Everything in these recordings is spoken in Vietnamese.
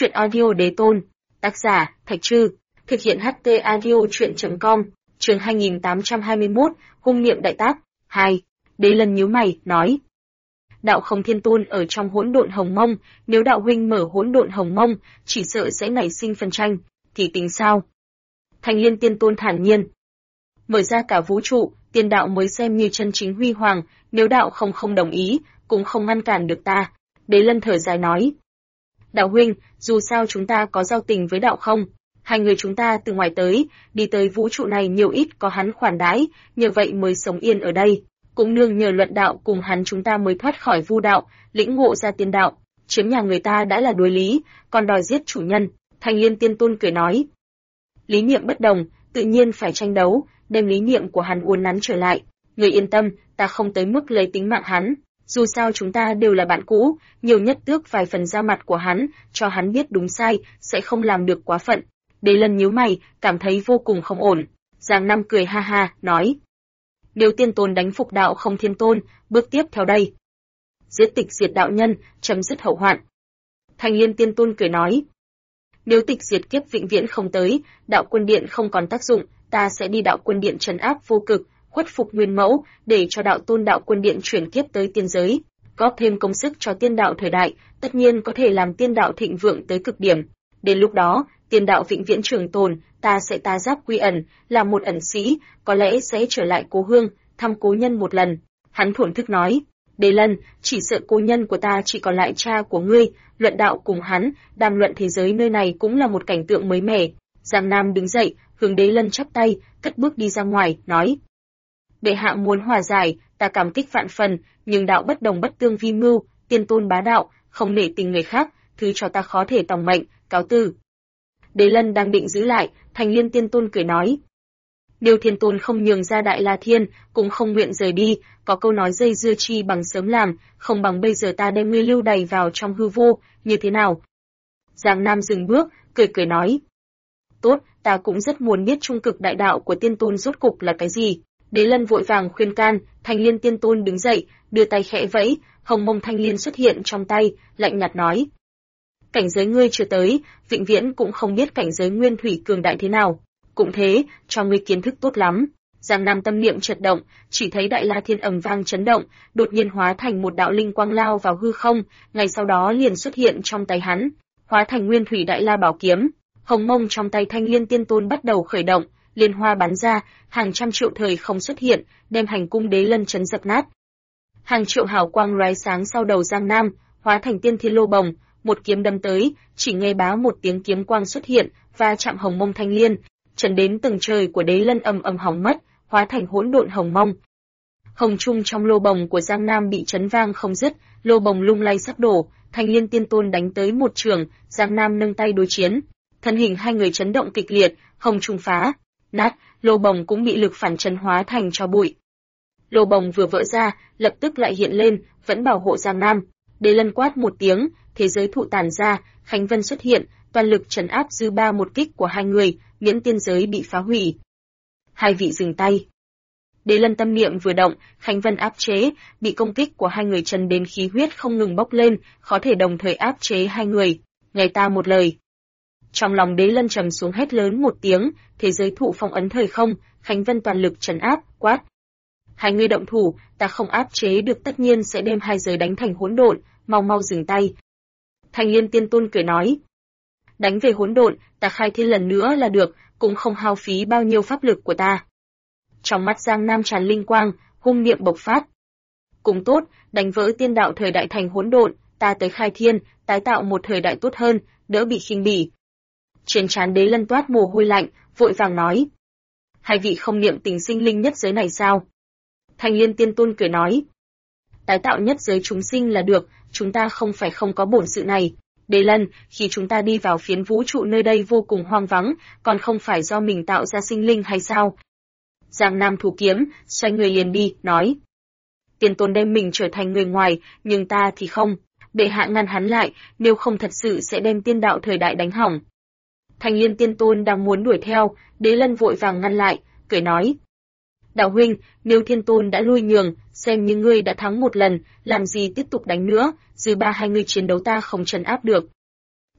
Chuyện audio đế tôn. Tác giả, Thạch Trư. Thực hiện HT audio chuyện.com. Chương 2821, hung niệm đại tác. 2. Đế Lân nhíu mày, nói. Đạo không thiên tôn ở trong hỗn độn hồng mông, nếu đạo huynh mở hỗn độn hồng mông, chỉ sợ sẽ nảy sinh phân tranh, thì tính sao? Thanh Liên tiên tôn thản nhiên. Mở ra cả vũ trụ, tiên đạo mới xem như chân chính huy hoàng, nếu đạo không đồng ý, cũng không ngăn cản được ta. Đế Lân thở dài nói. Đạo huynh, dù sao chúng ta có giao tình với đạo không? Hai người chúng ta từ ngoài tới, đi tới vũ trụ này nhiều ít có hắn khoản đãi, nhờ vậy mới sống yên ở đây. Cũng nương nhờ luận đạo cùng hắn chúng ta mới thoát khỏi vu đạo, lĩnh ngộ ra tiên đạo. Chiếm nhà người ta đã là đối lý, còn đòi giết chủ nhân. Thanh Liên tiên tôn cười nói. Lý niệm bất đồng, tự nhiên phải tranh đấu, đem lý niệm của hắn uốn nắn trở lại. Người yên tâm, ta không tới mức lấy tính mạng hắn. Dù sao chúng ta đều là bạn cũ, nhiều nhất tước vài phần da mặt của hắn, cho hắn biết đúng sai, sẽ không làm được quá phận. Đế Lân nhíu mày, cảm thấy vô cùng không ổn. Giang Nam cười ha ha, nói. Nếu tiên tôn đánh phục đạo không thiên tôn, bước tiếp theo đây. Giết tịch diệt đạo nhân, chấm dứt hậu hoạn. Thanh Liên tiên tôn cười nói. Nếu tịch diệt kiếp vĩnh viễn không tới, đạo quân điện không còn tác dụng, ta sẽ đi đạo quân điện trấn áp vô cực, khuất phục nguyên mẫu, để cho đạo tôn đạo quân điện chuyển kiếp tới tiên giới, góp thêm công sức cho tiên đạo thời đại, tất nhiên có thể làm tiên đạo thịnh vượng tới cực điểm. Đến lúc đó, tiên đạo vĩnh viễn trường tồn, ta sẽ ta giáp quy ẩn, là một ẩn sĩ, có lẽ sẽ trở lại cố hương, thăm cố nhân một lần. Hắn thổn thức nói, Đế Lân, chỉ sợ cố nhân của ta chỉ còn lại cha của ngươi, luận đạo cùng hắn, đàm luận thế giới nơi này cũng là một cảnh tượng mới mẻ. Giang Nam đứng dậy, hướng Đế Lân chắp tay, cất bước đi ra ngoài, nói. Bệ hạ muốn hòa giải, ta cảm kích vạn phần, nhưng đạo bất đồng bất tương vi mưu, tiên tôn bá đạo, không nể tình người khác, thứ cho ta khó thể tòng mệnh, cáo từ. Đế Lân đang định giữ lại, Thanh Liên tiên tôn cười nói. Nếu thiên tôn không nhường ra Đại La Thiên, cũng không nguyện rời đi, có câu nói dây dưa chi bằng sớm làm, không bằng bây giờ ta đem ngươi lưu đày vào trong hư vô, như thế nào? Giang Nam dừng bước, cười nói. Tốt, ta cũng rất muốn biết trung cực đại đạo của tiên tôn rốt cục là cái gì. Đế Lân vội vàng khuyên can, Thanh Liên tiên tôn đứng dậy, đưa tay khẽ vẫy, hồng mông thanh liên xuất hiện trong tay, lạnh nhạt nói. Cảnh giới ngươi chưa tới, vĩnh viễn cũng không biết cảnh giới nguyên thủy cường đại thế nào. Cũng thế, cho ngươi kiến thức tốt lắm. Giang Nam tâm niệm chợt động, chỉ thấy Đại La Thiên ầm vang chấn động, đột nhiên hóa thành một đạo linh quang lao vào hư không, ngay sau đó liền xuất hiện trong tay hắn, hóa thành nguyên thủy Đại La bảo kiếm. Hồng mông trong tay Thanh Liên tiên tôn bắt đầu khởi động, liên hoa bắn ra, hàng trăm triệu thời không xuất hiện, đem hành cung Đế Lân chấn dập nát. Hàng triệu hào quang lóe sáng sau đầu Giang Nam, hóa thành tiên thiên lô bồng, một kiếm đâm tới, chỉ nghe bá một tiếng kiếm quang xuất hiện, và chạm hồng mông thanh liên, chấn đến tầng trời của Đế Lân ầm hỏng mất, hóa thành hỗn độn hồng mông. Hồng trung trong lô bồng của Giang Nam bị chấn vang không dứt, lô bồng lung lay sắp đổ, Thanh Liên tiên tôn đánh tới một trường, Giang Nam nâng tay đối chiến, thân hình hai người chấn động kịch liệt, hồng trung phá nát, lô bồng cũng bị lực phản chấn hóa thành tro bụi. Lô bồng vừa vỡ ra, lập tức lại hiện lên, vẫn bảo hộ Giang Nam. Đế Lân quát một tiếng, thế giới thụ tản ra, Khánh Vân xuất hiện, toàn lực trấn áp dư ba một kích của hai người, miễn tiên giới bị phá hủy. Hai vị dừng tay. Đế Lân tâm niệm vừa động, Khánh Vân áp chế, bị công kích của hai người chấn đến khí huyết không ngừng bốc lên, khó thể đồng thời áp chế hai người. Nghe ta một lời. Trong lòng Đế Lân trầm xuống hét lớn một tiếng, thế giới thụ phong ấn thời không, Khánh Vân toàn lực trấn áp, quát. Hai người động thủ, ta không áp chế được tất nhiên sẽ đem hai giới đánh thành hỗn độn, mau dừng tay. Thanh Liên tiên tôn cười nói. Đánh về hỗn độn, ta khai thiên lần nữa là được, cũng không hao phí bao nhiêu pháp lực của ta. Trong mắt Giang Nam tràn linh quang, hung niệm bộc phát. Cũng tốt, đánh vỡ tiên đạo thời đại thành hỗn độn, ta tới khai thiên, tái tạo một thời đại tốt hơn, đỡ bị khinh bỉ. Trên trán Đế Lân toát mồ hôi lạnh, vội vàng nói. Hai vị không niệm tình sinh linh nhất giới này sao? Thanh Liên tiên tôn cười nói. Tái tạo nhất giới chúng sinh là được, chúng ta không phải không có bổn sự này. Đế Lân, khi chúng ta đi vào phiến vũ trụ nơi đây vô cùng hoang vắng, còn không phải do mình tạo ra sinh linh hay sao? Giang Nam thủ kiếm, xoay người liền đi, nói. Tiên tôn đem mình trở thành người ngoài, nhưng ta thì không. Bệ hạ ngăn hắn lại, nếu không thật sự sẽ đem tiên đạo thời đại đánh hỏng. Thanh Liên tiên tôn đang muốn đuổi theo, Đế Lân vội vàng ngăn lại, cười nói. Đạo huynh, nếu thiên tôn đã lui nhường, xem như ngươi đã thắng một lần, làm gì tiếp tục đánh nữa, dư ba hai người chiến đấu ta không trấn áp được.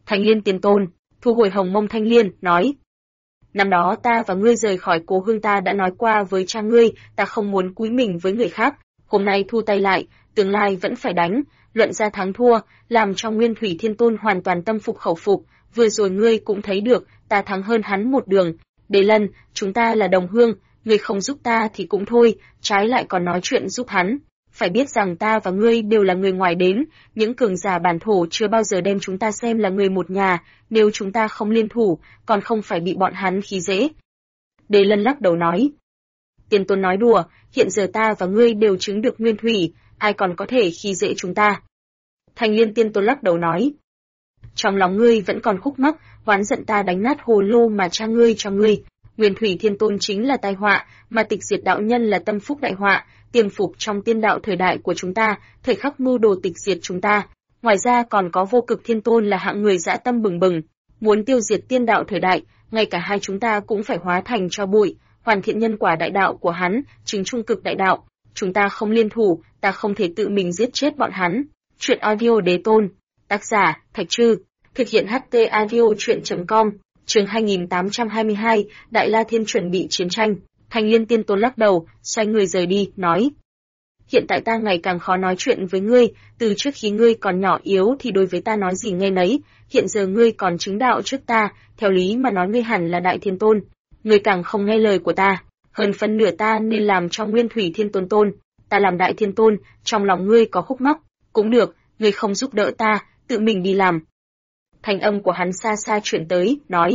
Thanh Liên Tiên Tôn thu hồi hồng mông thanh liên, nói: năm đó ta và ngươi rời khỏi cố hương, ta đã nói qua với cha ngươi, ta không muốn cúi mình với người khác, hôm nay thu tay lại, tương lai vẫn phải đánh, luận ra thắng thua, làm cho Nguyên Thủy Thiên Tôn hoàn toàn tâm phục khẩu phục, vừa rồi ngươi cũng thấy được, ta thắng hơn hắn một đường. Đế Lân, chúng ta là đồng hương, ngươi không giúp ta thì cũng thôi, trái lại còn nói chuyện giúp hắn. Phải biết rằng ta và ngươi đều là người ngoài đến, những cường giả bản thổ chưa bao giờ đem chúng ta xem là người một nhà, nếu chúng ta không liên thủ, còn không phải bị bọn hắn khi dễ. Đế Lân lắc đầu nói: Tiên Tôn nói đùa, hiện giờ ta và ngươi đều chứng được nguyên thủy, ai còn có thể khi dễ chúng ta. Thanh Liên Tiên Tôn lắc đầu nói: trong lòng ngươi vẫn còn khúc mắc, oán giận ta đánh nát hồ lô mà cha ngươi cho ngươi. Nguyên Thủy Thiên Tôn chính là tai họa, mà Tịch Diệt đạo nhân là tâm phúc đại họa, tiềm phục trong tiên đạo thời đại của chúng ta, thời khắc mưu đồ tịch diệt chúng ta. Ngoài ra còn có Vô Cực Thiên Tôn là hạng người dã tâm bừng bừng, muốn tiêu diệt tiên đạo thời đại, ngay cả hai chúng ta cũng phải hóa thành tro bụi, hoàn thiện nhân quả đại đạo của hắn, chứng trung cực đại đạo. Chúng ta không liên thủ, ta không thể tự mình giết chết bọn hắn. Truyện audio Đế Tôn, tác giả Thạch Trư, thực hiện HT audio truyện.com. Chương 2822, Đại La Thiên chuẩn bị chiến tranh. Thanh Liên Tiên Tôn lắc đầu, xoay người rời đi, nói: hiện tại ta ngày càng khó nói chuyện với ngươi, từ trước khi ngươi còn nhỏ yếu thì đối với ta nói gì nghe nấy, hiện giờ ngươi còn chứng đạo trước ta, theo lý mà nói ngươi hẳn là Đại Thiên Tôn, ngươi càng không nghe lời của ta, hơn phân nửa ta nên làm cho Nguyên Thủy Thiên Tôn tôn, ta làm Đại Thiên Tôn, trong lòng ngươi có khúc mắc, cũng được, ngươi không giúp đỡ ta, tự mình đi làm. Thanh âm của hắn xa xa chuyển tới, nói: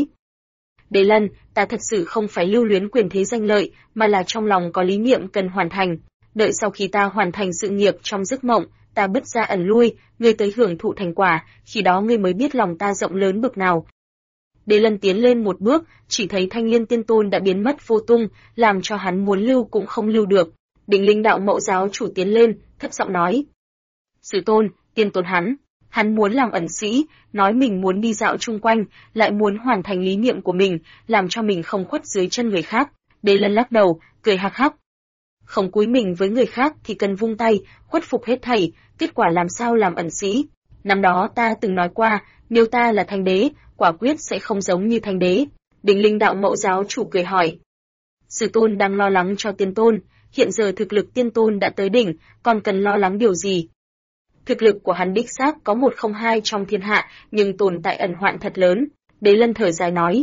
Đế Lân, ta thật sự không phải lưu luyến quyền thế danh lợi, mà là trong lòng có lý niệm cần hoàn thành. Đợi sau khi ta hoàn thành sự nghiệp trong giấc mộng, ta bứt ra ẩn lui, ngươi tới hưởng thụ thành quả, khi đó ngươi mới biết lòng ta rộng lớn bực nào. Đế Lân tiến lên một bước, chỉ thấy Thanh Liên Tiên Tôn đã biến mất vô tung, làm cho hắn muốn lưu cũng không lưu được. Đỉnh Linh đạo mẫu giáo chủ tiến lên, thấp giọng nói: Sư Tôn, Tiên Tôn hắn muốn làm ẩn sĩ, nói mình muốn đi dạo chung quanh, lại muốn hoàn thành lý niệm của mình, làm cho mình không khuất dưới chân người khác. Đế Lân lắc đầu, cười hắc hắc. Không cúi mình với người khác thì cần vung tay, khuất phục hết thảy, kết quả làm sao làm ẩn sĩ. Năm đó ta từng nói qua, nếu ta là Thanh Đế, quả quyết sẽ không giống như Thanh Đế. Đỉnh Linh đạo mẫu giáo chủ cười hỏi: Sư Tôn đang lo lắng cho Tiên Tôn, hiện giờ thực lực Tiên Tôn đã tới đỉnh, còn cần lo lắng điều gì? Thực lực của hắn đích xác có 102 trong thiên hạ, nhưng tồn tại ẩn hoạn thật lớn. Đế Lân thở dài nói: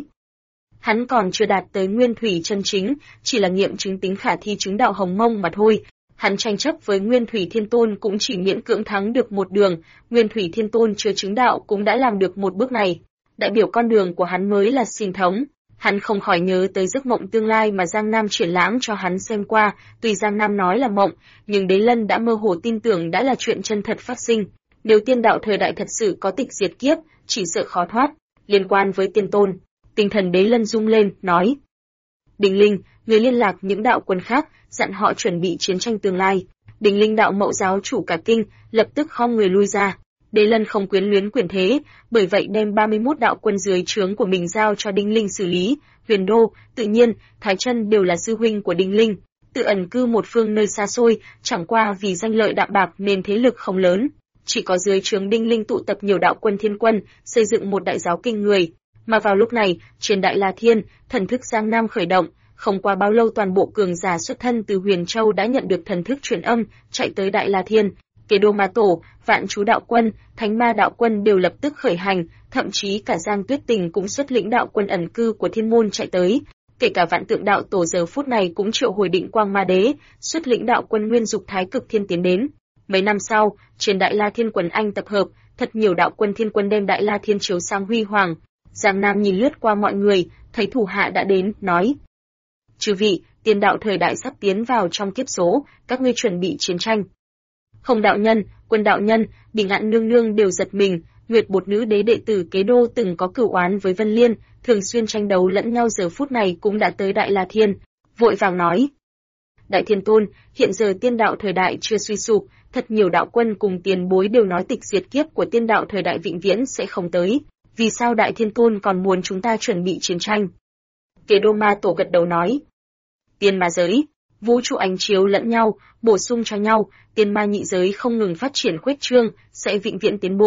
hắn còn chưa đạt tới nguyên thủy chân chính, chỉ là nghiệm chứng tính khả thi chứng đạo hồng mông mà thôi. Hắn tranh chấp với Nguyên Thủy Thiên Tôn cũng chỉ miễn cưỡng thắng được một đường, Nguyên Thủy Thiên Tôn chưa chứng đạo cũng đã làm được một bước này. Đại biểu con đường của hắn mới là sinh thống. Hắn không khỏi nhớ tới giấc mộng tương lai mà Giang Nam triển lãm cho hắn xem qua, tuy Giang Nam nói là mộng, nhưng Đế Lân đã mơ hồ tin tưởng đã là chuyện chân thật phát sinh. Nếu tiên đạo thời đại thật sự có tịch diệt kiếp, chỉ sợ khó thoát. Liên quan với Tiên Tôn, tinh thần Đế Lân rung lên, nói: Đỉnh Linh, người liên lạc những đạo quân khác, dặn họ chuẩn bị chiến tranh tương lai. Đỉnh Linh đạo mẫu giáo chủ cả kinh, lập tức khom người lui ra. Đế Lân không quyến luyến quyền thế, bởi vậy đem 31 đạo quân dưới trướng của mình giao cho Đinh Linh xử lý. Huyền Đô, Tự Nhiên, Thái Chân đều là sư huynh của Đinh Linh, tự ẩn cư một phương nơi xa xôi, chẳng qua vì danh lợi đạm bạc nên thế lực không lớn. Chỉ có dưới trướng Đinh Linh tụ tập nhiều đạo quân thiên quân, xây dựng một đại giáo kinh người. Mà vào lúc này, trên Đại La Thiên, thần thức Giang Nam khởi động, không qua bao lâu toàn bộ cường giả xuất thân từ Huyền Châu đã nhận được thần thức truyền âm, chạy tới Đại La Thiên. Kế Đô Ma Tổ, Vạn Chú đạo quân, Thánh Ma đạo quân đều lập tức khởi hành, thậm chí cả Giang Tuyết Tình cũng xuất lĩnh đạo quân ẩn cư của Thiên Môn chạy tới. Kể cả Vạn Tượng đạo tổ giờ phút này cũng triệu hồi Định Quang Ma Đế, xuất lĩnh đạo quân Nguyên Dục Thái Cực Thiên tiến đến. Mấy năm sau, trên Đại La Thiên quần anh tập hợp, thật nhiều đạo quân thiên quân đem Đại La Thiên chiếu sang huy hoàng. Giang Nam nhìn lướt qua mọi người, thấy thủ hạ đã đến, nói: Chư vị, tiên đạo thời đại sắp tiến vào trong kiếp số, các ngươi chuẩn bị chiến tranh. Hồng đạo nhân, Quân đạo nhân, Bình Ngạn nương nương đều giật mình. Nguyệt Bột nữ đế đệ tử Kế Đô từng có cửu oán với Vân Liên, thường xuyên tranh đấu lẫn nhau, giờ phút này cũng đã tới Đại La Thiên, vội vàng nói: Đại Thiên Tôn, hiện giờ tiên đạo thời đại chưa suy sụp, thật nhiều đạo quân cùng tiền bối đều nói tịch diệt kiếp của tiên đạo thời đại vĩnh viễn sẽ không tới. Vì sao Đại Thiên Tôn còn muốn chúng ta chuẩn bị chiến tranh? Kế Đô Ma Tổ gật đầu nói: Tiên ma giới, vũ trụ ánh chiếu lẫn nhau, bổ sung cho nhau, tiên ma nhị giới không ngừng phát triển khuếch trương, sẽ vĩnh viễn tiến bộ.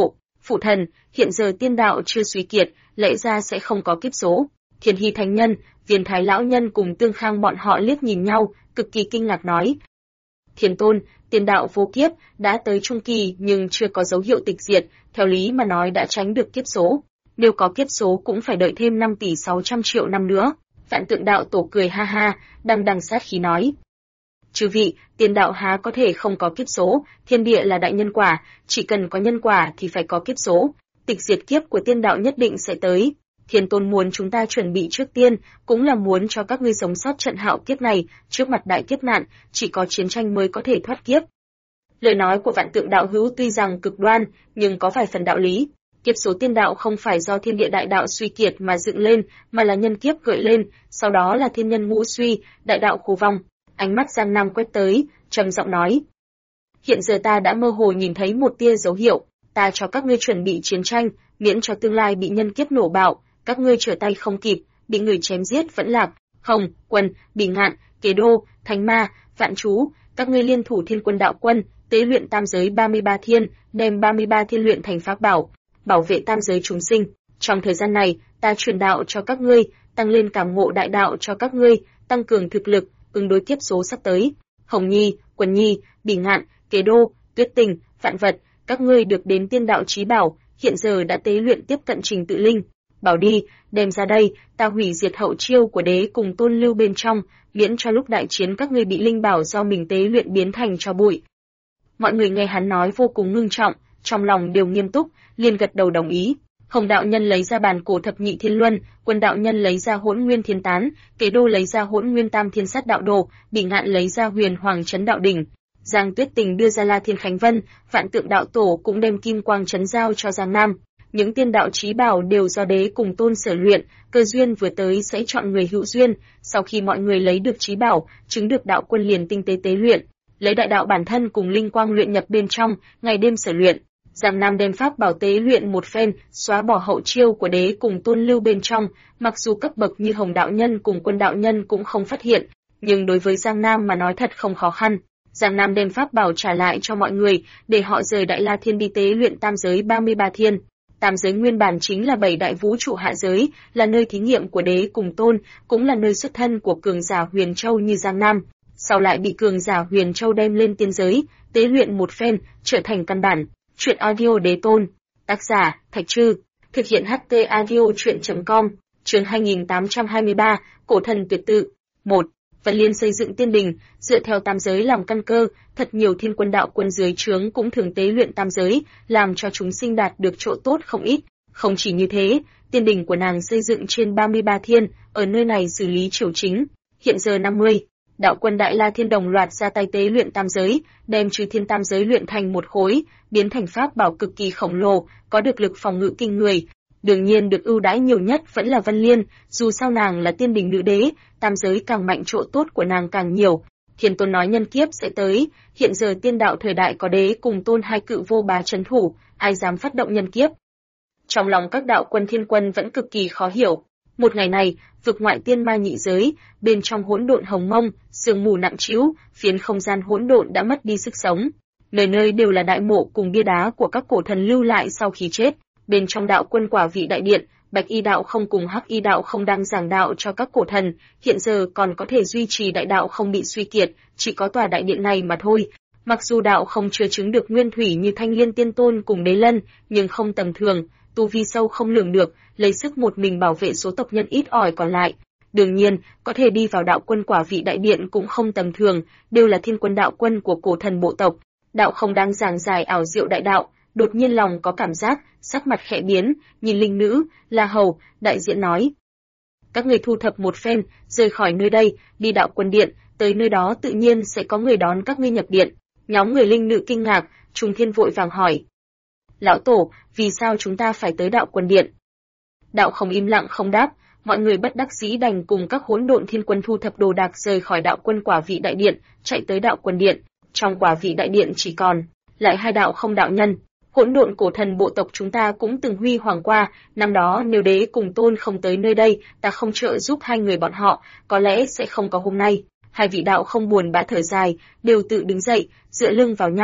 Phụ thần, hiện giờ tiên đạo chưa suy kiệt, lẽ ra sẽ không có kiếp số. Thiên Hy Thánh Nhân, Viên Thái Lão Nhân cùng Tương Khang bọn họ liếc nhìn nhau, cực kỳ kinh ngạc nói. Thiên Tôn, tiên đạo vô kiếp, đã tới trung kỳ nhưng chưa có dấu hiệu tịch diệt, theo lý mà nói đã tránh được kiếp số. Nếu có kiếp số cũng phải đợi thêm 5 tỷ 600 triệu năm nữa. Vạn Tượng Đạo Tổ cười ha ha, đằng đằng sát khí nói. Chư vị, tiên đạo há có thể không có kiếp số, thiên địa là đại nhân quả, chỉ cần có nhân quả thì phải có kiếp số. Tịch diệt kiếp của tiên đạo nhất định sẽ tới. Thiên Tôn muốn chúng ta chuẩn bị trước tiên, cũng là muốn cho các ngươi sống sót trận hạo kiếp này, trước mặt đại kiếp nạn, chỉ có chiến tranh mới có thể thoát kiếp. Lời nói của Vạn Tượng Đạo Hữu tuy rằng cực đoan, nhưng có vài phần đạo lý. Kiếp số tiên đạo không phải do thiên địa đại đạo suy kiệt mà dựng lên, mà là nhân kiếp gợi lên, sau đó là thiên nhân ngũ suy, đại đạo khô vong. Ánh mắt Giang Nam quét tới, trầm giọng nói. Hiện giờ ta đã mơ hồ nhìn thấy một tia dấu hiệu, ta cho các ngươi chuẩn bị chiến tranh, miễn cho tương lai bị nhân kiếp nổ bạo, các ngươi trở tay không kịp, bị người chém giết vẫn lạc. Hồng, Quân, Bỉ Ngạn, Kế Đô, Thánh Ma, Vạn Chú, các ngươi liên thủ Thiên Quân Đạo Quân, tế luyện tam giới 33 thiên, đem 33 thiên luyện thành pháp bảo, bảo vệ tam giới chúng sinh. Trong thời gian này, ta truyền đạo cho các ngươi, tăng lên cảm ngộ đại đạo cho các ngươi, tăng cường thực lực, ứng đối kiếp số sắp tới. Hồng Nhi, Quân Nhi, Bỉ Ngạn, Kế Đô, Tuyết Tình, Vạn Vật, các ngươi được đến tiên đạo chí bảo, hiện giờ đã tế luyện tiếp cận trình tự linh. Bảo đi, đem ra đây, ta hủy diệt hậu chiêu của đế cùng tôn lưu bên trong, miễn cho lúc đại chiến các ngươi bị linh bảo do mình tế luyện biến thành tro bụi. Mọi người nghe hắn nói vô cùng ngưng trọng, trong lòng đều nghiêm túc, liền gật đầu đồng ý. Hồng đạo nhân lấy ra bàn cổ thập nhị thiên luân, Quân đạo nhân lấy ra hỗn nguyên thiên tán, Kế Đô lấy ra hỗn nguyên tam thiên sát đạo đồ, Bỉ Ngạn lấy ra huyền hoàng chấn đạo đỉnh. Giang Tuyết Tình đưa ra La Thiên Khánh Vân, Vạn Tượng Đạo Tổ cũng đem kim quang chấn giao cho Giang Nam. Những tiên đạo chí bảo đều do đế cùng tôn sở luyện, cơ duyên vừa tới sẽ chọn người hữu duyên, sau khi mọi người lấy được chí bảo, chứng được đạo quân liền tinh tế tế luyện, lấy đại đạo bản thân cùng linh quang luyện nhập bên trong, ngày đêm sở luyện. Giang Nam đem pháp bảo tế luyện một phen, xóa bỏ hậu chiêu của đế cùng tôn lưu bên trong, mặc dù cấp bậc như Hồng đạo nhân cùng Quân đạo nhân cũng không phát hiện, nhưng đối với Giang Nam mà nói thật không khó khăn. Giang Nam đem pháp bảo trả lại cho mọi người, để họ rời Đại La Thiên đi tế luyện tam giới 33 thiên. Tam giới nguyên bản chính là 7 đại vũ trụ hạ giới, là nơi thí nghiệm của đế cùng tôn, cũng là nơi xuất thân của cường giả Huyền Châu như Giang Nam. Sau lại bị cường giả Huyền Châu đem lên tiên giới, tế luyện một phen, trở thành căn bản. Truyện audio đế tôn. Tác giả, Thạch Trư. Thực hiện HT audio truyện.com. Chương 2823, Cổ thần tuyệt tự. 1. Vân Liên xây dựng tiên đình, dựa theo tam giới làm căn cơ, thật nhiều thiên quân đạo quân dưới trướng cũng thường tế luyện tam giới, làm cho chúng sinh đạt được chỗ tốt không ít. Không chỉ như thế, tiên đình của nàng xây dựng trên 33 thiên, ở nơi này xử lý triều chính. Hiện giờ 50, đạo quân Đại La Thiên đồng loạt ra tay tế luyện tam giới, đem Chư Thiên tam giới luyện thành một khối, biến thành pháp bảo cực kỳ khổng lồ, có được lực phòng ngự kinh người. Đương nhiên được ưu đãi nhiều nhất vẫn là Vân Liên, dù sao nàng là tiên đình nữ đế, tam giới càng mạnh chỗ tốt của nàng càng nhiều. Thiên Tôn nói nhân kiếp sẽ tới, hiện giờ tiên đạo thời đại có đế cùng tôn hai cự vô bá trấn thủ, ai dám phát động nhân kiếp. Trong lòng các đạo quân thiên quân vẫn cực kỳ khó hiểu. Một ngày này, vực ngoại tiên ma nhị giới, bên trong hỗn độn hồng mông, sương mù nặng trĩu, phiến không gian hỗn độn đã mất đi sức sống. Nơi nơi đều là đại mộ cùng bia đá của các cổ thần lưu lại sau khi chết. Bên trong đạo quân quả vị đại điện, Bạch Y đạo không cùng Hắc Y đạo không đang giảng đạo cho các cổ thần, hiện giờ còn có thể duy trì đại đạo không bị suy kiệt, chỉ có tòa đại điện này mà thôi. Mặc dù đạo không chưa chứng được nguyên thủy như Thanh Liên Tiên Tôn cùng Đế Lân, nhưng không tầm thường, tu vi sâu không lường được, lấy sức một mình bảo vệ số tộc nhân ít ỏi còn lại. Đương nhiên, có thể đi vào đạo quân quả vị đại điện cũng không tầm thường, đều là thiên quân đạo quân của cổ thần bộ tộc. Đạo không đang giảng giải ảo diệu đại đạo, đột nhiên lòng có cảm giác, sắc mặt khẽ biến, nhìn linh nữ, La Hầu, đại diện nói. Các người thu thập một phen, rời khỏi nơi đây, đi đạo quân điện, tới nơi đó tự nhiên sẽ có người đón các ngươi nhập điện. Nhóm người linh nữ kinh ngạc, Trung Thiên vội vàng hỏi. Lão Tổ, vì sao chúng ta phải tới đạo quân điện? Đạo không im lặng không đáp, mọi người bất đắc dĩ đành cùng các hỗn độn thiên quân thu thập đồ đạc rời khỏi đạo quân quả vị đại điện, chạy tới đạo quân điện. Trong quả vị đại điện chỉ còn lại hai đạo không đạo nhân. Hỗn độn cổ thần bộ tộc chúng ta cũng từng huy hoàng qua, năm đó nếu đế cùng tôn không tới nơi đây, ta không trợ giúp hai người bọn họ, có lẽ sẽ không có hôm nay. Hai vị đạo không buồn bã thở dài, đều tự đứng dậy, dựa lưng vào nhau,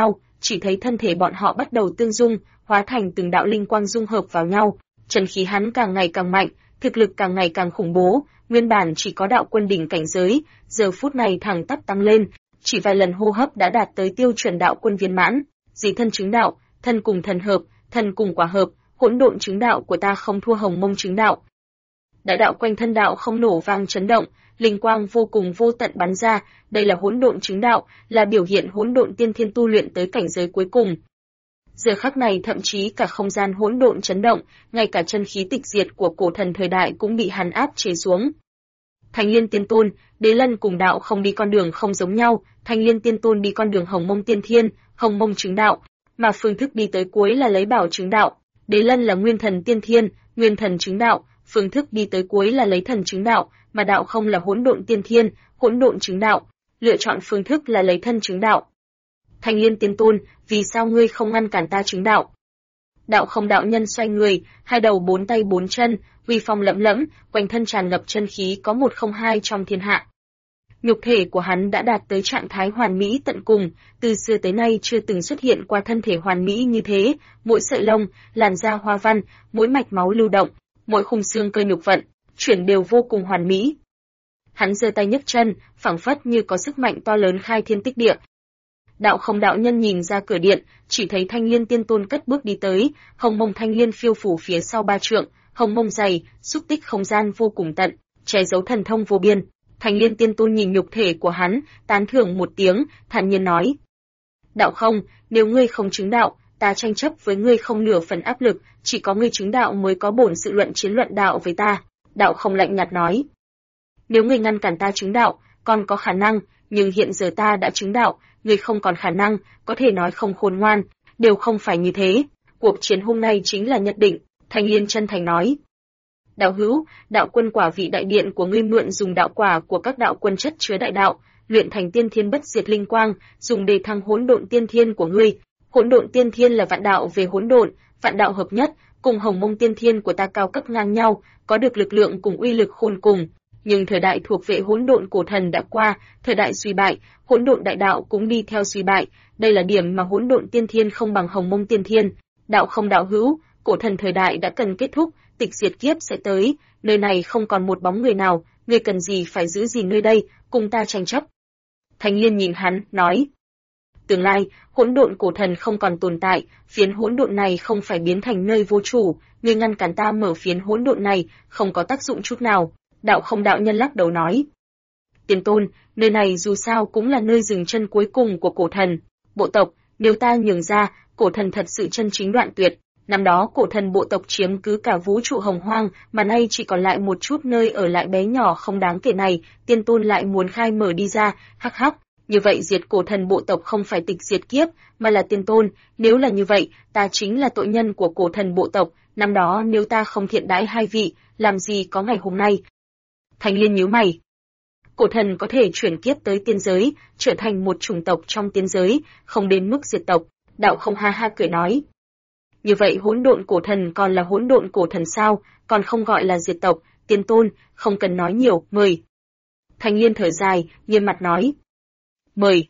chỉ thấy thân thể bọn họ bắt đầu tương dung, hóa thành từng đạo linh quang dung hợp vào nhau, chân khí hắn càng ngày càng mạnh, thực lực càng ngày càng khủng bố, nguyên bản chỉ có đạo quân đỉnh cảnh giới, giờ phút này thẳng tắp tăng lên, chỉ vài lần hô hấp đã đạt tới tiêu chuẩn đạo quân viên mãn, dị thân chứng đạo, thân cùng thần hợp, thần cùng quả hợp, hỗn độn chứng đạo của ta không thua Hồng Mông chứng đạo. Đại đạo quanh thân đạo không nổ vang chấn động, linh quang vô cùng vô tận bắn ra, đây là hỗn độn chứng đạo, là biểu hiện hỗn độn tiên thiên tu luyện tới cảnh giới cuối cùng. Giờ khắc này thậm chí cả không gian hỗn độn chấn động, ngay cả chân khí tịch diệt của cổ thần thời đại cũng bị hắn áp chế xuống. Thanh Liên Tiên Tôn, Đế Lân cùng đạo không đi con đường không giống nhau, Thanh Liên Tiên Tôn đi con đường Hồng Mông Tiên Thiên, Hồng Mông chứng đạo, mà phương thức đi tới cuối là lấy bảo chứng đạo. Đế Lân là Nguyên Thần Tiên Thiên, Nguyên Thần chứng đạo, phương thức đi tới cuối là lấy thần chứng đạo, mà đạo không là Hỗn Độn Tiên Thiên, Hỗn Độn chứng đạo, lựa chọn phương thức là lấy thân chứng đạo. Thanh Liên Tiên Tôn, vì sao ngươi không ngăn cản ta chứng đạo? Đạo không đạo nhân xoay người, hai đầu bốn tay bốn chân, uy phong lẫm lẫm, quanh thân tràn ngập chân khí có 102 trong thiên hạ. Nhục thể của hắn đã đạt tới trạng thái hoàn mỹ tận cùng, từ xưa tới nay chưa từng xuất hiện qua thân thể hoàn mỹ như thế, mỗi sợi lông, làn da hoa văn, mỗi mạch máu lưu động, mỗi khung xương cơ nhục vận, chuyển đều vô cùng hoàn mỹ. Hắn giơ tay nhấc chân, phảng phất như có sức mạnh to lớn khai thiên tích địa. Đạo không đạo nhân nhìn ra cửa điện, chỉ thấy Thanh Liên Tiên Tôn cất bước đi tới, hồng mông thanh liên phiêu phủ phía sau 3 trượng, hồng mông dày, xúc tích không gian vô cùng tận, che giấu thần thông vô biên. Thanh Liên Tiên Tôn nhìn nhục thể của hắn, tán thưởng một tiếng, thản nhiên nói: "Đạo không, nếu ngươi không chứng đạo, ta tranh chấp với ngươi không nửa phần áp lực, chỉ có ngươi chứng đạo mới có bổn sự luận chiến luận đạo với ta." Đạo không lạnh nhạt nói: "Nếu ngươi ngăn cản ta chứng đạo, còn có khả năng, nhưng hiện giờ ta đã chứng đạo, ngươi không còn khả năng, có thể nói không khôn ngoan, đều không phải như thế. Cuộc chiến hôm nay chính là nhất định." Thanh Liên chân thành nói: "Đạo hữu, đạo quân quả vị đại điện của ngươi mượn dùng đạo quả của các đạo quân chất chứa đại đạo, luyện thành tiên thiên bất diệt linh quang, dùng để thăng hỗn độn tiên thiên của ngươi. Hỗn độn tiên thiên là vạn đạo về hỗn độn, vạn đạo hợp nhất, cùng Hồng Mông tiên thiên của ta cao cấp ngang nhau, có được lực lượng cùng uy lực khôn cùng. Nhưng thời đại thuộc về hỗn độn cổ thần đã qua, thời đại suy bại, hỗn độn đại đạo cũng đi theo suy bại, đây là điểm mà hỗn độn tiên thiên không bằng Hồng Mông tiên thiên. Đạo không đạo hữu, cổ thần thời đại đã cần kết thúc, tịch diệt kiếp sẽ tới, nơi này không còn một bóng người nào, ngươi cần gì phải giữ gìn nơi đây, cùng ta tranh chấp." Thanh Liên nhìn hắn, nói: "Tương lai, hỗn độn cổ thần không còn tồn tại, phiến hỗn độn này không phải biến thành nơi vô chủ, ngươi ngăn cản ta mở phiến hỗn độn này, không có tác dụng chút nào." Đạo không đạo nhân lắc đầu nói: "Tiên Tôn, nơi này dù sao cũng là nơi dừng chân cuối cùng của cổ thần. Bộ tộc, nếu ta nhường ra, cổ thần thật sự chân chính đoạn tuyệt. Năm đó cổ thần bộ tộc chiếm cứ cả vũ trụ hồng hoang, mà nay chỉ còn lại một chút nơi ở lại bé nhỏ không đáng kể này, Tiên Tôn lại muốn khai mở đi ra, hắc hắc. Như vậy diệt cổ thần bộ tộc không phải tịch diệt kiếp, mà là Tiên Tôn, nếu là như vậy, ta chính là tội nhân của cổ thần bộ tộc, năm đó nếu ta không thiện đãi hai vị, làm gì có ngày hôm nay." Thanh Liên nhíu mày. Cổ thần có thể chuyển kiếp tới tiên giới, trở thành một chủng tộc trong tiên giới, không đến mức diệt tộc. Đạo không ha ha cười nói: "Như vậy hỗn độn cổ thần còn là hỗn độn cổ thần sao, còn không gọi là diệt tộc, Tiên Tôn, không cần nói nhiều, mời." Thanh Liên thở dài, nghiêm mặt nói: "Mời."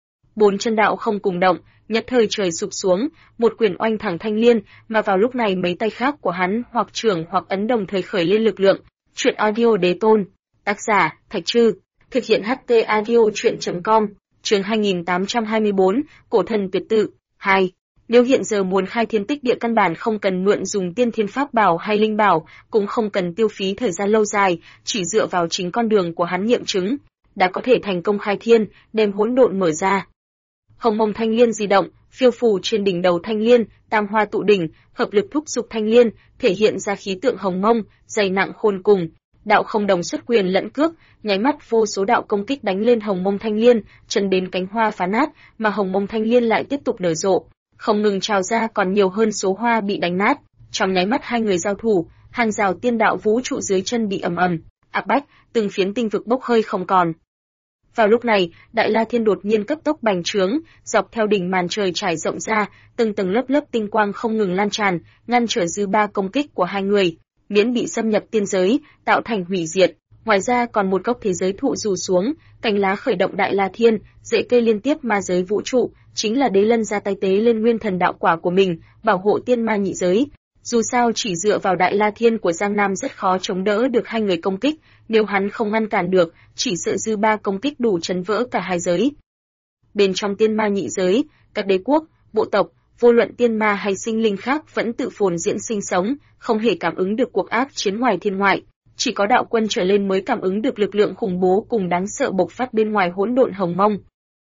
4 chân đạo không cùng động, nhất thời trời sụp xuống, một quyền oanh thẳng Thanh Liên, mà vào lúc này mấy tay khác của hắn hoặc trưởng hoặc ấn đồng thời khởi lên lực lượng. Truyện audio Đế Tôn, tác giả Thạch Trư, thực hiện HT audio truyện.com, chương 2824, cổ thần tuyệt tự 2. Nếu hiện giờ muốn khai thiên tích địa căn bản không cần mượn dùng tiên thiên pháp bảo hay linh bảo, cũng không cần tiêu phí thời gian lâu dài, chỉ dựa vào chính con đường của hắn nghiệm chứng, đã có thể thành công khai thiên, đem hỗn độn mở ra. Hồng Mông Thanh Liên di động, phiêu phù trên đỉnh đầu Thanh Liên, tam hoa tụ đỉnh, hợp lực thúc giục Thanh Liên, thể hiện ra khí tượng hồng mông, dày nặng khôn cùng. Đạo không đồng xuất quyền lẫn cước, nháy mắt vô số đạo công kích đánh lên Hồng Mông Thanh Liên, chân đến cánh hoa phá nát, mà Hồng Mông Thanh Liên lại tiếp tục nở rộ, không ngừng trào ra còn nhiều hơn số hoa bị đánh nát. Trong nháy mắt hai người giao thủ, hàng rào tiên đạo vũ trụ dưới chân bị ầm ầm áp bách, từng phiến tinh vực bốc hơi không còn. Vào lúc này, Đại La Thiên đột nhiên cấp tốc bành trướng, dọc theo đỉnh màn trời trải rộng ra, từng tầng lớp lớp tinh quang không ngừng lan tràn, ngăn trở dư ba công kích của hai người, miễn bị xâm nhập tiên giới, tạo thành hủy diệt. Ngoài ra còn một gốc thế giới thụ rủ xuống, cành lá khởi động Đại La Thiên, rễ cây liên tiếp ma giới vũ trụ, chính là Đế Lân ra tay tế lên nguyên thần đạo quả của mình, bảo hộ tiên ma nhị giới. Dù sao chỉ dựa vào Đại La Thiên của Giang Nam rất khó chống đỡ được hai người công kích, nếu hắn không ngăn cản được, chỉ sợ dư ba công kích đủ chấn vỡ cả hai giới. Bên trong tiên ma nhị giới, các đế quốc, bộ tộc, vô luận tiên ma hay sinh linh khác vẫn tự phồn diễn sinh sống, không hề cảm ứng được cuộc ác chiến ngoài thiên ngoại. Chỉ có đạo quân trở lên mới cảm ứng được lực lượng khủng bố cùng đáng sợ bộc phát bên ngoài hỗn độn hồng mông.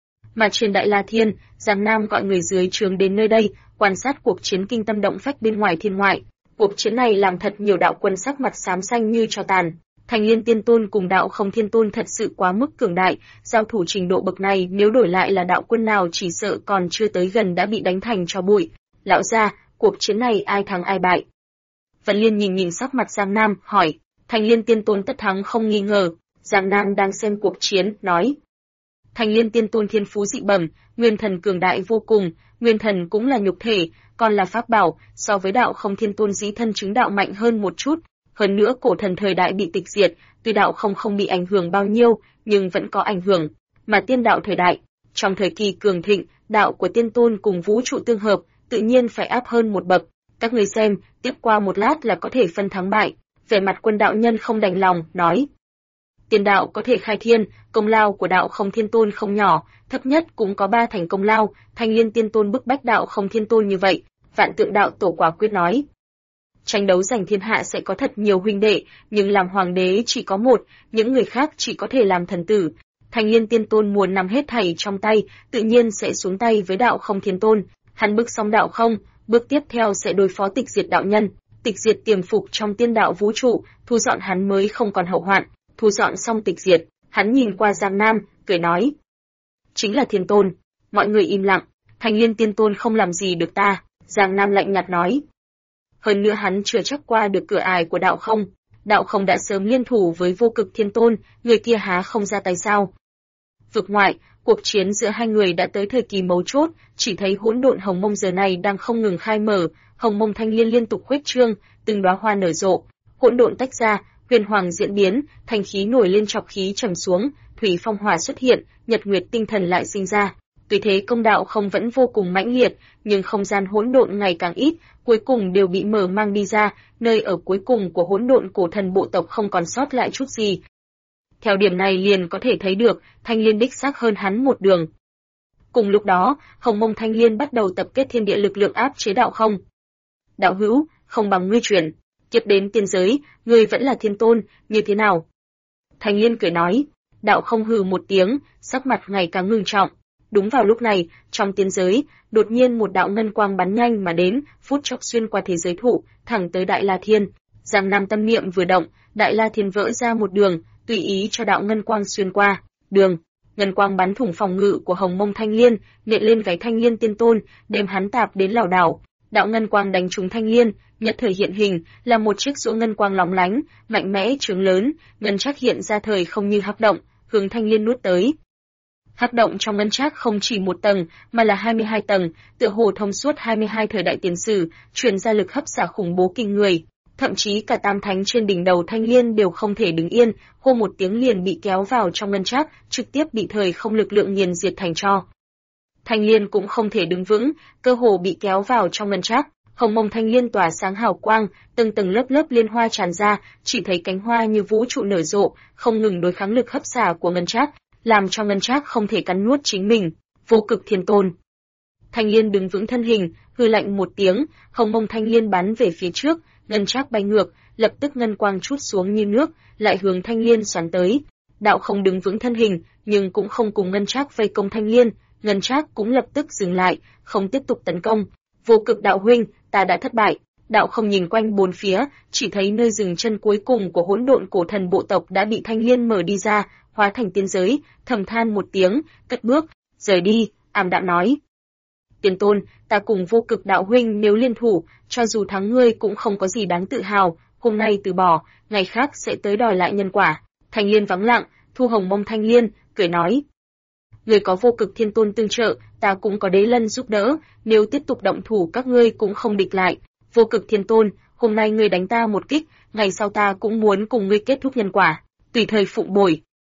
Mà trên Đại La Thiên, Giang Nam gọi người dưới trướng đến nơi đây, quan sát cuộc chiến kinh tâm động phách bên ngoài thiên ngoại. Cuộc chiến này làm thật nhiều đạo quân sắc mặt xám xanh như tro tàn. Thành Liên Tiên Tôn cùng Đạo Không Thiên Tôn thật sự quá mức cường đại, giao thủ trình độ bậc này nếu đổi lại là đạo quân nào chỉ sợ còn chưa tới gần đã bị đánh thành tro bụi. Lão gia, cuộc chiến này ai thắng ai bại? Vận Liên nhìn sắc mặt Giang Nam, hỏi. Thành Liên Tiên Tôn tất thắng không nghi ngờ. Giang Nam đang xem cuộc chiến, nói. Thành Liên Tiên Tôn thiên phú dị bẩm, nguyên thần cường đại vô cùng, nguyên thần cũng là nhục thể, còn là pháp bảo, so với Đạo Không Thiên Tôn dĩ thân chứng đạo mạnh hơn một chút. Hơn nữa cổ thần thời đại bị tịch diệt, tuy đạo không bị ảnh hưởng bao nhiêu, nhưng vẫn có ảnh hưởng. Mà tiên đạo thời đại, trong thời kỳ cường thịnh, đạo của tiên tôn cùng vũ trụ tương hợp, tự nhiên phải áp hơn một bậc. Các người xem, tiếp qua một lát là có thể phân thắng bại. Vẻ mặt Quân đạo nhân không đành lòng, nói. Tiên đạo có thể khai thiên, công lao của Đạo Không Thiên Tôn không nhỏ, thấp nhất cũng có 3 thành công lao, Thành Liên Tiên Tôn bức bách Đạo Không Thiên Tôn như vậy. Vạn Tượng Đạo Tổ quả quyết nói. Tranh đấu giành thiên hạ sẽ có thật nhiều huynh đệ, nhưng làm hoàng đế chỉ có một, những người khác chỉ có thể làm thần tử. Thành Liên Tiên Tôn muốn nắm hết thảy trong tay, tự nhiên sẽ xuống tay với Đạo Không Thiên Tôn. Hắn bức xong đạo không, bước tiếp theo sẽ đối phó tịch diệt đạo nhân, tịch diệt tiềm phục trong tiên đạo vũ trụ, thu dọn hắn mới không còn hậu hoạn. Thu dọn xong tịch diệt, hắn nhìn qua Giang Nam, cười nói. Chính là Thiên Tôn. Mọi người im lặng, Thành Liên Tiên Tôn không làm gì được ta, Giang Nam lạnh nhạt nói. Hơn nữa hắn chưa chắc qua được cửa ải của đạo không đã sớm liên thủ với Vô Cực Thiên Tôn, người kia há không ra tay sao? Vực ngoại, cuộc chiến giữa hai người đã tới thời kỳ mấu chốt, chỉ thấy hỗn độn hồng mông giờ này đang không ngừng khai mở, hồng mông thanh liên liên tục khuếch trương, từng đóa hoa nở rộ, hỗn độn tách ra, huyền hoàng diễn biến, thanh khí nổi lên chọc khí trầm xuống, thủy phong hỏa xuất hiện, nhật nguyệt tinh thần lại sinh ra. Tuy thế công đạo không vẫn vô cùng mãnh liệt, nhưng không gian hỗn độn ngày càng ít, cuối cùng đều bị mở mang đi ra, nơi ở cuối cùng của hỗn độn cổ thần bộ tộc không còn sót lại chút gì. Theo điểm này liền có thể thấy được, Thanh Liên đích xác hơn hắn một đường. Cùng lúc đó, Hồng Mông Thanh Liên bắt đầu tập kết thiên địa lực lượng áp chế đạo không. Đạo hữu, không bằng ngươi chuyển, kiếp đến tiên giới, ngươi vẫn là thiên tôn, như thế nào? Thanh Liên cười nói, đạo không hừ một tiếng, sắc mặt ngày càng ngưng trọng. Đúng vào lúc này, trong tiên giới, đột nhiên một đạo ngân quang bắn nhanh mà đến, phút chốc xuyên qua thế giới thụ, thẳng tới Đại La Thiên. Giang Nam tâm niệm vừa động, Đại La Thiên vỡ ra một đường, tùy ý cho đạo ngân quang xuyên qua. Đường, ngân quang bắn thủng phòng ngự của Hồng Mông Thanh Liên, nện lên váy Thanh Liên Tiên Tôn, đem hắn tạp đến lảo đảo. Đạo ngân quang đánh trúng Thanh Liên, nhất thời hiện hình, là một chiếc rũa ngân quang lóng lánh, mạnh mẽ trướng lớn, ngân trác hiện ra thời không như hắc động, hướng Thanh Liên nuốt tới. Hắc động trong ngân trác không chỉ một tầng, mà là 22 tầng, tựa hồ thông suốt 22 thời đại tiền sử, truyền ra lực hấp xả khủng bố kinh người. Thậm chí cả tam thánh trên đỉnh đầu Thanh Liên đều không thể đứng yên, hô một tiếng liền bị kéo vào trong ngân trác, trực tiếp bị thời không lực lượng nghiền diệt thành tro. Thanh Liên cũng không thể đứng vững, cơ hồ bị kéo vào trong ngân trác. Hồng Mông Thanh Liên tỏa sáng hào quang, từng tầng lớp lớp liên hoa tràn ra, chỉ thấy cánh hoa như vũ trụ nở rộ, không ngừng đối kháng lực hấp xả của ngân trác, làm cho ngân trác không thể cắn nuốt chính mình. Vô Cực Thiên Tôn. Thanh Liên đứng vững thân hình, hư lạnh một tiếng, Hồng Mông Thanh Liên bắn về phía trước, ngân trác bay ngược, lập tức ngân quang trút xuống như nước, lại hướng Thanh Liên xoắn tới. Đạo không đứng vững thân hình, nhưng cũng không cùng ngân trác vây công Thanh Liên, ngân trác cũng lập tức dừng lại, không tiếp tục tấn công. Vô Cực đạo huynh, ta đã thất bại. Đạo không nhìn quanh bốn phía, chỉ thấy nơi dừng chân cuối cùng của hỗn độn cổ thần bộ tộc đã bị Thanh Liên mở đi ra, hóa thành tiên giới, thầm than một tiếng, cất bước, rời đi, ảm đạm nói. Tiên Tôn, ta cùng Vô Cực đạo huynh nếu liên thủ, cho dù thắng ngươi cũng không có gì đáng tự hào, hôm nay từ bỏ, ngày khác sẽ tới đòi lại nhân quả. Thanh Liên vắng lặng, thu Hồng Mông Thanh Liên, cười nói. Người có Vô Cực Thiên Tôn tương trợ, ta cũng có Đế Lân giúp đỡ, nếu tiếp tục động thủ các ngươi cũng không địch lại. Vô Cực Thiên Tôn, hôm nay ngươi đánh ta một kích, ngày sau ta cũng muốn cùng ngươi kết thúc nhân quả, tùy thời phụng bồi.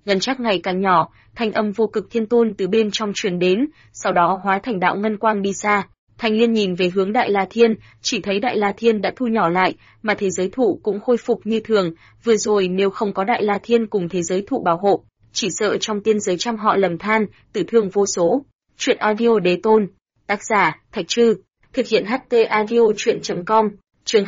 ngân trắc ngày càng nhỏ, thanh âm vô cực thiên tôn từ bên trong truyền đến, sau đó hóa thành đạo ngân quang đi xa. Thanh Liên nhìn về hướng Đại La Thiên, chỉ thấy Đại La Thiên đã thu nhỏ lại, mà thế giới thụ cũng khôi phục như thường, vừa rồi nếu không có Đại La Thiên cùng thế giới thụ bảo hộ, chỉ sợ trong tiên giới trăm họ lầm than, tử thương vô số. Truyện audio đế tôn, tác giả, Thạch Trư, thực hiện HT audio truyện.com, chương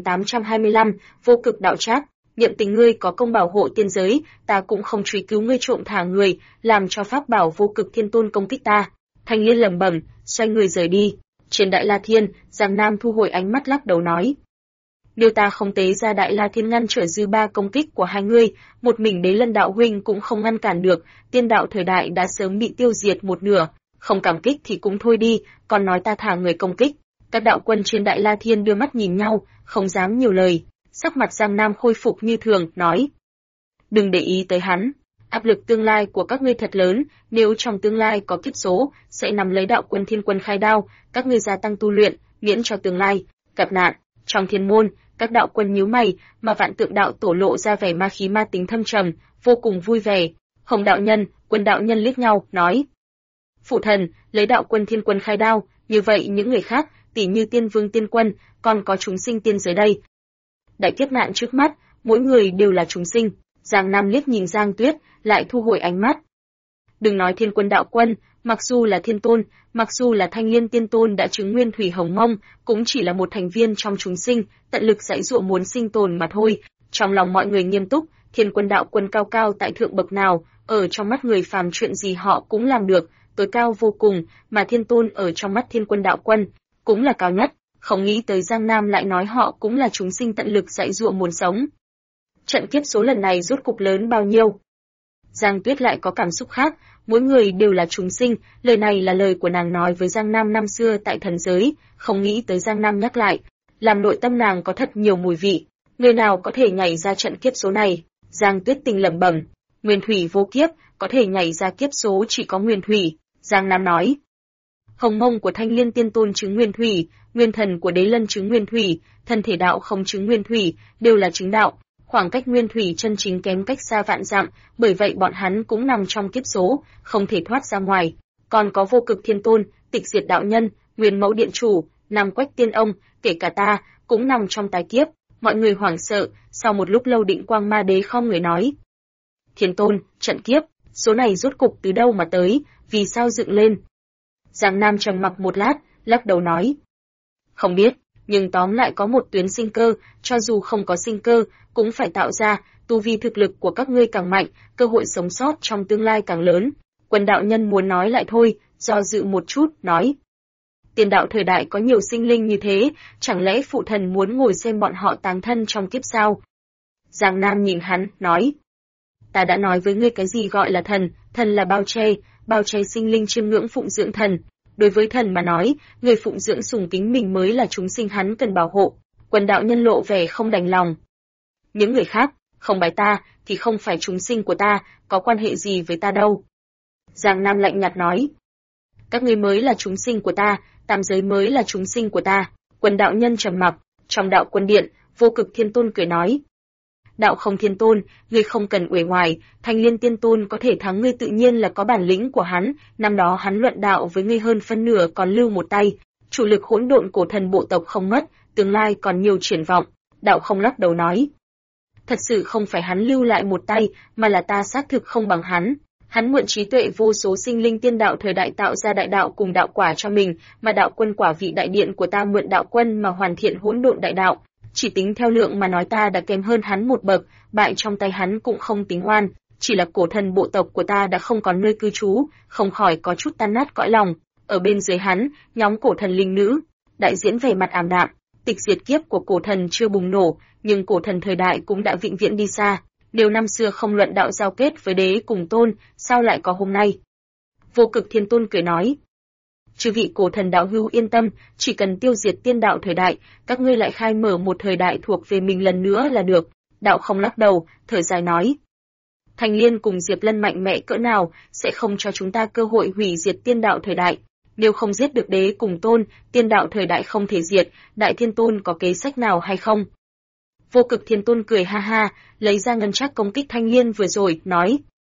2825, vô cực đạo trác. Niệm tình ngươi có công bảo hộ tiên giới, ta cũng không truy cứu ngươi trộm thả người, làm cho pháp bảo vô cực thiên tôn công kích ta. Thanh Liên lẩm bẩm, xoay người rời đi. Trên Đại La Thiên, Giang Nam thu hồi ánh mắt lắc đầu nói: nếu ta không tế ra Đại La Thiên ngăn trở dư ba công kích của hai ngươi, một mình Đế Lân đạo huynh cũng không ngăn cản được, tiên đạo thời đại đã sớm bị tiêu diệt một nửa. Không cảm kích thì cũng thôi đi, còn nói ta thả người công kích. Các đạo quân trên Đại La Thiên đưa mắt nhìn nhau, không dám nhiều lời. Sắc mặt Giang Nam khôi phục như thường, nói: đừng để ý tới hắn. Áp lực tương lai của các ngươi thật lớn, nếu trong tương lai có kiếp số, sẽ nắm lấy đạo quân thiên quân khai đao, các ngươi gia tăng tu luyện, miễn cho tương lai gặp nạn. Trong thiên môn, các đạo quân nhíu mày, mà Vạn Tượng đạo tổ lộ ra vẻ ma khí ma tính thâm trầm, vô cùng vui vẻ. Hồng đạo nhân, Quân đạo nhân liếc nhau, nói: phụ thần, lấy đạo quân thiên quân khai đao, như vậy những người khác, tỷ như tiên vương tiên quân, còn có chúng sinh tiên giới đây. Đại kiếp nạn trước mắt, mỗi người đều là chúng sinh. Giang Nam liếc nhìn Giang Tuyết, lại thu hồi ánh mắt. Đừng nói thiên quân đạo quân, mặc dù là thiên tôn, mặc dù là Thanh Liên tiên tôn đã chứng nguyên thủy hồng mông, cũng chỉ là một thành viên trong chúng sinh, tận lực giãy giụa muốn sinh tồn mà thôi. Trong lòng mọi người nghiêm túc, thiên quân đạo quân cao cao tại thượng bậc nào, ở trong mắt người phàm chuyện gì họ cũng làm được, tối cao vô cùng, mà thiên tôn ở trong mắt thiên quân đạo quân cũng là cao nhất. Không nghĩ tới Giang Nam lại nói họ cũng là chúng sinh tận lực giãy giụa muốn sống. Trận kiếp số lần này rốt cục lớn bao nhiêu? Giang Tuyết lại có cảm xúc khác, mỗi người đều là chúng sinh, lời này là lời của nàng nói với Giang Nam năm xưa tại thần giới, không nghĩ tới Giang Nam nhắc lại, làm nội tâm nàng có thật nhiều mùi vị. Người nào có thể nhảy ra trận kiếp số này? Giang Tuyết tình lẩm bẩm, nguyên thủy vô kiếp, có thể nhảy ra kiếp số chỉ có nguyên thủy. Giang Nam nói, hồng mông của Thanh Liên tiên tôn chứng nguyên thủy, nguyên thần của Đế Lân chứng nguyên thủy, thân thể đạo không chứng nguyên thủy, đều là chứng đạo. Khoảng cách nguyên thủy chân chính kém cách xa vạn dặm, bởi vậy bọn hắn cũng nằm trong kiếp số, không thể thoát ra ngoài. Còn có vô cực thiên tôn, tịch diệt đạo nhân, nguyên mẫu điện chủ, Nam Quách tiên ông, kể cả ta, cũng nằm trong tái kiếp. Mọi người hoảng sợ, sau một lúc lâu Định Quang Ma Đế không người nói: thiên tôn, trận kiếp, số này rốt cục từ đâu mà tới, vì sao dựng lên? Giang Nam trầm mặc một lát, lắc đầu nói: không biết, nhưng tóm lại có một tuyến sinh cơ, cho dù không có sinh cơ, cũng phải tạo ra, tu vi thực lực của các ngươi càng mạnh, cơ hội sống sót trong tương lai càng lớn. Quân đạo nhân muốn nói lại thôi, do dự một chút, nói: tiền đạo thời đại có nhiều sinh linh như thế, chẳng lẽ phụ thần muốn ngồi xem bọn họ táng thân trong kiếp sao? Giang Nam nhìn hắn, nói: ta đã nói với ngươi cái gì gọi là thần, thần là bao che sinh linh chiêm ngưỡng phụng dưỡng thần. Đối với thần mà nói, người phụng dưỡng sùng kính mình mới là chúng sinh hắn cần bảo hộ. Quân đạo nhân lộ vẻ không đành lòng. Những người khác, không bái ta, thì không phải chúng sinh của ta, có quan hệ gì với ta đâu. Giang Nam lạnh nhạt nói: các ngươi mới là chúng sinh của ta, tam giới mới là chúng sinh của ta. Quân đạo nhân trầm mặc. Trong đạo quân điện, vô cực thiên tôn cười nói: đạo không thiên tôn, ngươi không cần uể oải, Thanh Liên tiên tôn có thể thắng ngươi tự nhiên là có bản lĩnh của hắn, năm đó hắn luận đạo với ngươi hơn phân nửa còn lưu một tay, chủ lực hỗn độn cổ thần bộ tộc không mất, tương lai còn nhiều triển vọng. Đạo không lắc đầu nói: thật sự không phải hắn lưu lại một tay, mà là ta xác thực không bằng hắn. Hắn mượn trí tuệ vô số sinh linh tiên đạo thời đại tạo ra đại đạo cùng đạo quả cho mình, mà đạo quân quả vị đại điện của ta mượn đạo quân mà hoàn thiện hỗn độn đại đạo. Chỉ tính theo lượng mà nói ta đã kém hơn hắn một bậc, bại trong tay hắn cũng không tính oan, chỉ là cổ thần bộ tộc của ta đã không còn nơi cư trú, không khỏi có chút tan nát cõi lòng. Ở bên dưới hắn, nhóm cổ thần linh nữ, đại diễn vẻ mặt ảm đạm, tịch diệt kiếp của cổ thần chưa bùng nổ, nhưng cổ thần thời đại cũng đã vĩnh viễn đi xa. Nếu năm xưa không luận đạo giao kết với đế cùng tôn, sao lại có hôm nay? Vô cực thiên tôn cười nói: chư vị cổ thần đạo hữu yên tâm, chỉ cần tiêu diệt tiên đạo thời đại, các ngươi lại khai mở một thời đại thuộc về mình lần nữa là được. Đạo không lắc đầu, thở dài nói: Thanh Liên cùng Diệp Lân mạnh mẽ cỡ nào, sẽ không cho chúng ta cơ hội hủy diệt tiên đạo thời đại. Nếu không giết được đế cùng tôn, tiên đạo thời đại không thể diệt, đại thiên tôn có kế sách nào hay không? Vô cực thiên tôn cười ha ha, lấy ra ngân trác công kích Thanh Liên vừa rồi, nói: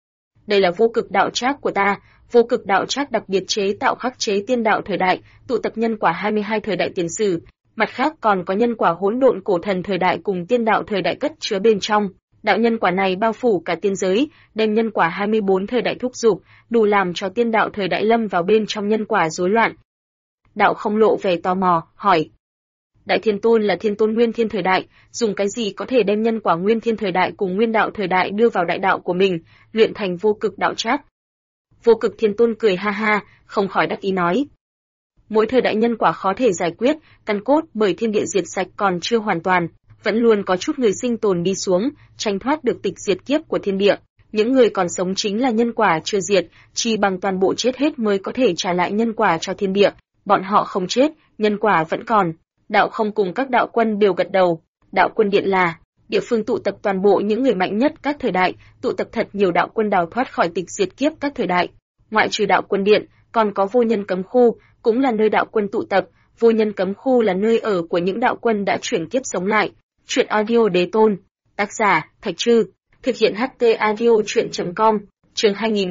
Đây là vô cực đạo trác của ta, vô cực đạo trác đặc biệt chế tạo khắc chế tiên đạo thời đại, tụ tập nhân quả 22 thời đại tiền sử, mặt khác còn có nhân quả hỗn độn cổ thần thời đại cùng tiên đạo thời đại cất chứa bên trong. Đạo nhân quả này bao phủ cả tiên giới, đem nhân quả 24 thời đại thúc dục, đủ làm cho tiên đạo thời đại lâm vào bên trong nhân quả rối loạn. Đạo Không lộ vẻ tò mò, hỏi: Đại Thiên Tôn là Thiên Tôn Nguyên Thiên thời đại, dùng cái gì có thể đem nhân quả Nguyên Thiên thời đại cùng Nguyên đạo thời đại đưa vào đại đạo của mình, luyện thành vô cực đạo trác? Vô Cực Thiên Tôn cười ha ha, không khỏi đắc ý nói: Mỗi thời đại nhân quả khó thể giải quyết, căn cốt bởi thiên địa diệt sạch còn chưa hoàn toàn, vẫn luôn có chút người sinh tồn đi xuống, tranh thoát được tịch diệt kiếp của thiên địa. Những người còn sống chính là nhân quả chưa diệt, chỉ bằng toàn bộ chết hết mới có thể trả lại nhân quả cho thiên địa. Bọn họ không chết, nhân quả vẫn còn. Đạo Không cùng các đạo quân đều gật đầu. Đạo quân điện là địa phương tụ tập toàn bộ những người mạnh nhất các thời đại, tụ tập thật nhiều đạo quân đào thoát khỏi tịch diệt kiếp các thời đại. Ngoại trừ đạo quân điện, còn có vô nhân cấm khu, cũng là nơi đạo quân tụ tập. Vô nhân cấm khu là nơi ở của những đạo quân đã chuyển kiếp sống lại. Truyện audio Đế Tôn, tác giả Thạch Trư, thực hiện HT audio truyện.com, chương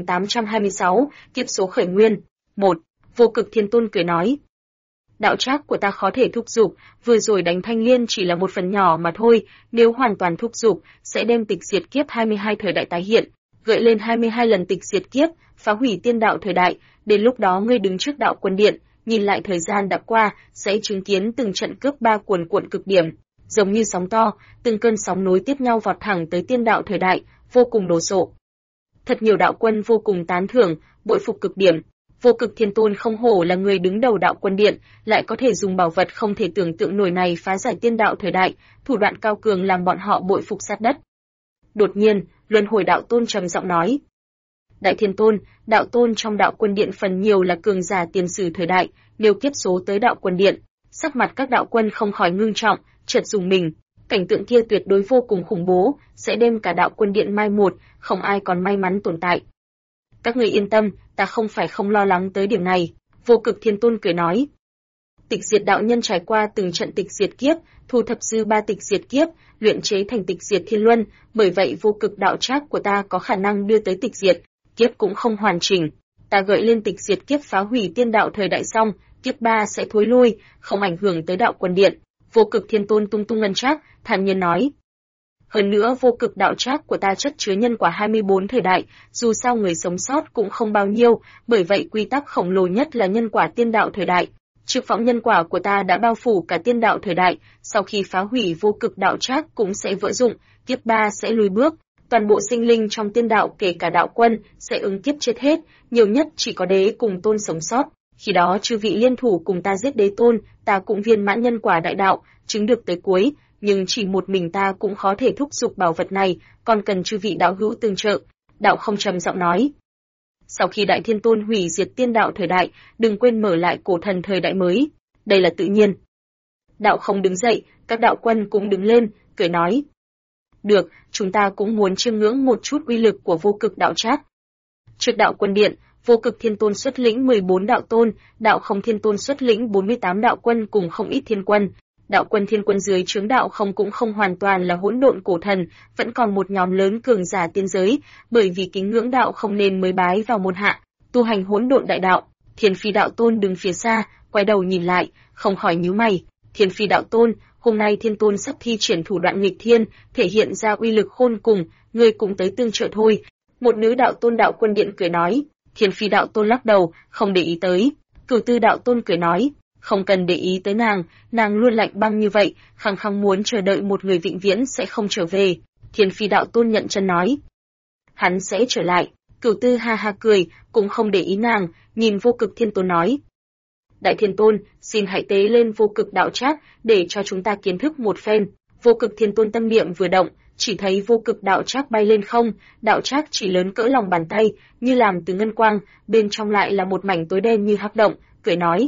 2826, kiếp số khởi nguyên. 1. Vô Cực Thiên Tôn cười nói: Đạo trác của ta khó thể thúc dục, vừa rồi đánh Thanh Liên chỉ là một phần nhỏ mà thôi, nếu hoàn toàn thúc dục, sẽ đem tịch diệt kiếp 22 thời đại tái hiện, gợi lên 22 lần tịch diệt kiếp, phá hủy tiên đạo thời đại, đến lúc đó ngươi đứng trước đạo quân điện, nhìn lại thời gian đã qua, sẽ chứng kiến từng trận cướp ba cuồn cuộn cực điểm, giống như sóng to, từng cơn sóng nối tiếp nhau vọt thẳng tới tiên đạo thời đại, vô cùng đồ sộ. Thật nhiều đạo quân vô cùng tán thưởng, bội phục cực điểm. Vô Cực Thiên Tôn không hổ là người đứng đầu đạo quân điện, lại có thể dùng bảo vật không thể tưởng tượng nổi này phá giải tiên đạo thời đại, thủ đoạn cao cường làm bọn họ bội phục sát đất. Đột nhiên, Luân Hồi Đạo Tôn trầm giọng nói: Đại Thiên Tôn, đạo tôn trong đạo quân điện phần nhiều là cường giả tiền sử thời đại, nếu kiếp số tới đạo quân điện, sắc mặt các đạo quân không khỏi ngưng trọng, chợt dùng mình. Cảnh tượng kia tuyệt đối vô cùng khủng bố, sẽ đem cả đạo quân điện mai một, không ai còn may mắn tồn tại. Các người yên tâm, ta không phải không lo lắng tới điểm này. Vô Cực Thiên Tôn cười nói: Tịch diệt đạo nhân trải qua từng trận tịch diệt kiếp, thu thập dư ba tịch diệt kiếp, luyện chế thành tịch diệt thiên luân, bởi vậy vô cực đạo trác của ta có khả năng đưa tới tịch diệt kiếp cũng không hoàn chỉnh. Ta gợi lên tịch diệt kiếp phá hủy tiên đạo thời đại xong, kiếp 3 sẽ thối lui, không ảnh hưởng tới đạo quân điện. Vô Cực Thiên Tôn tung tung ngân trác, thản nhiên nói: Hơn nữa vô cực đạo trác của ta chất chứa nhân quả 24 thời đại, dù sao người sống sót cũng không bao nhiêu, bởi vậy quy tắc khổng lồ nhất là nhân quả tiên đạo thời đại. Trực phóng nhân quả của ta đã bao phủ cả tiên đạo thời đại, sau khi phá hủy vô cực đạo trác cũng sẽ vỡ dụng, kiếp 3 sẽ lùi bước, toàn bộ sinh linh trong tiên đạo kể cả đạo quân sẽ ứng kiếp chết hết, nhiều nhất chỉ có đế cùng tôn sống sót. Khi đó chư vị liên thủ cùng ta giết đế tôn, ta cũng viên mãn nhân quả đại đạo, chứng được tới cuối, nhưng chỉ một mình ta cũng khó thể thúc giục bảo vật này, còn cần chư vị đạo hữu tương trợ. Đạo Không trầm giọng nói: Sau khi Đại Thiên Tôn hủy diệt tiên đạo thời đại, đừng quên mở lại cổ thần thời đại mới, đây là tự nhiên. Đạo Không đứng dậy, các đạo quân cũng đứng lên, cười nói: Được, chúng ta cũng muốn chiêm ngưỡng một chút uy lực của vô cực đạo trác. Trước đạo quân điện, Vô Cực Thiên Tôn xuất lĩnh 14 đạo tôn, Đạo Không Thiên Tôn xuất lĩnh 48 đạo quân cùng không ít thiên quân. Đạo quân thiên quân dưới trướng Đạo Không cũng không hoàn toàn là hỗn độn cổ thần, vẫn còn một nhóm lớn cường giả tiên giới, bởi vì kính ngưỡng Đạo Không nên mới bái vào môn hạ, tu hành hỗn độn đại đạo. Thiên Phi đạo tôn đứng phía xa, quay đầu nhìn lại, không khỏi nhíu mày. Thiên Phi đạo tôn, hôm nay Thiên Tôn sắp thi triển thủ đoạn nghịch thiên, thể hiện ra uy lực khôn cùng, ngươi cũng tới tương trợ thôi. Một nữ đạo tôn đạo quân điện cười nói. Thiên Phi đạo tôn lắc đầu, không để ý tới. Cửu Tư đạo tôn cười nói: Không cần để ý tới nàng luôn lạnh băng như vậy, khăng khăng muốn chờ đợi một người vĩnh viễn sẽ không trở về. Thiên Phi đạo tôn nhận chân nói: Hắn sẽ trở lại. Cửu Tư ha ha cười, cũng không để ý nàng, nhìn Vô Cực Thiên Tôn nói: Đại Thiên Tôn, xin hãy tế lên vô cực đạo trác, để cho chúng ta kiến thức một phen. Vô Cực Thiên Tôn tâm niệm vừa động, chỉ thấy vô cực đạo trác bay lên không, đạo trác chỉ lớn cỡ lòng bàn tay, như làm từ ngân quang, bên trong lại là một mảnh tối đen như hắc động, cười nói: